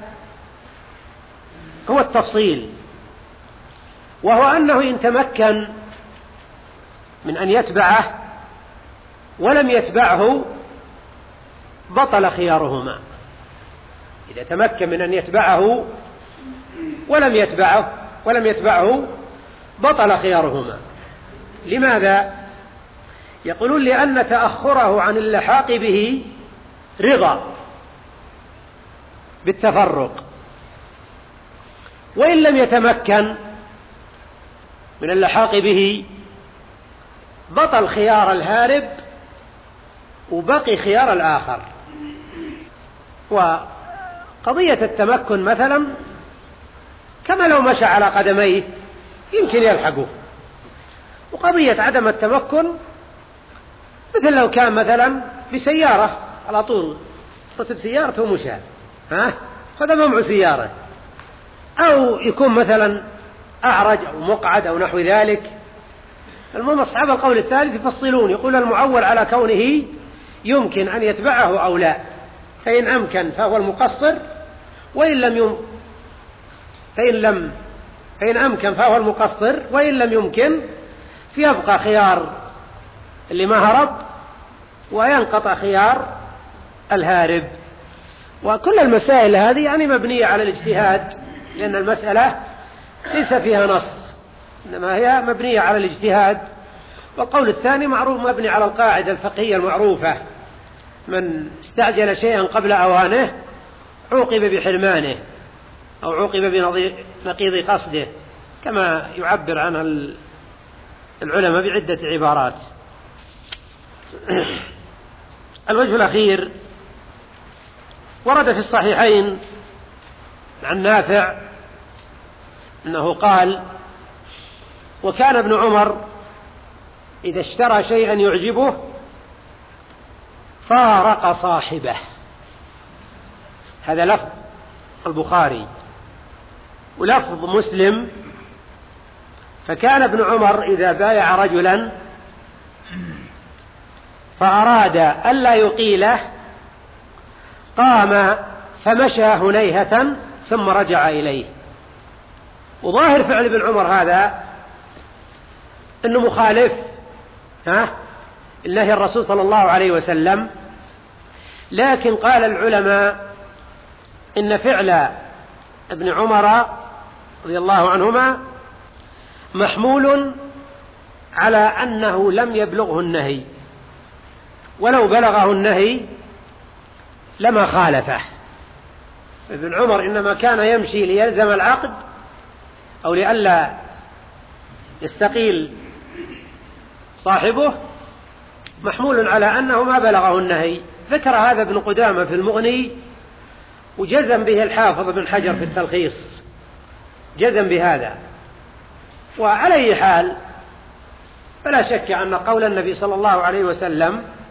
هو التفصيل، وهو أنه إن تمكن من أن يتبعه ولم يتبعه بطل خيارهما. إذا تمكن من أن يتبعه ولم يتبعه ولم يتبعه بطل خيارهما. لماذا؟ يقولون لأن تأخره عن اللحاق به رضا بالتفرق، وإن لم يتمكن من اللحاق به بطل خيار الهارب وبقي خيار الآخر. وقضية التمكن مثلا كما لو مشى على قدميه يمكن يلحقه، وقضية عدم التمكن مثل لو كان مثلا بسيارة على طول رتب سيارته ومشى، ها هذا ممع سيارة، أو يكون مثلا أعرج أو مقعد أو نحو ذلك. المهم أصحاب القول الثالث يفصلون، يقول المعول على كونه يمكن أن يتبعه أو لا، فإن أمكن فهو المقصر، وإن لم يم فإن لم فإن أمكن فهو المقصر، وإن لم يمكن فيبقى خيار اللي ما هرب وينقطع خيار الهارب. وكل المسائل هذه يعني مبنية على الاجتهاد، لأن المسألة ليس فيها نص إنما هي مبنية على الاجتهاد. والقول الثاني معروف مبني على القاعدة الفقهية المعروفة: من استعجل شيئا قبل أوانه عوقب بحرمانه أو عوقب بنقيض قصده، كما يعبر عنها العلماء بعدة عبارات. الوجه الأخير ورد في الصحيحين عن نافع أنه قال: وكان ابن عمر إذا اشترى شيئا يعجبه فارق صاحبه. هذا لفظ البخاري. ولفظ مسلم: فكان ابن عمر إذا بايع رجلا فأراد ألا يقيله قام فمشى هنيهة ثم رجع إليه. وظاهر فعل ابن عمر هذا أنه مخالف ها النهي الرسول صلى الله عليه وسلم، لكن قال العلماء إن فعل ابن عمر رضي الله عنهما محمول على أنه لم يبلغه النهي، ولو بلغه النهي لما خالفه. ابن عمر إنما كان يمشي ليلزم العقد أو لئلا يستقيل صاحبه، محمول على أنه ما بلغه النهي. ذكر هذا ابن قدامة في المغني، وجزم به الحافظ بن حجر في التلخيص، جزم بهذا. وعلى أي حال فلا شك أن قول النبي صلى الله عليه وسلم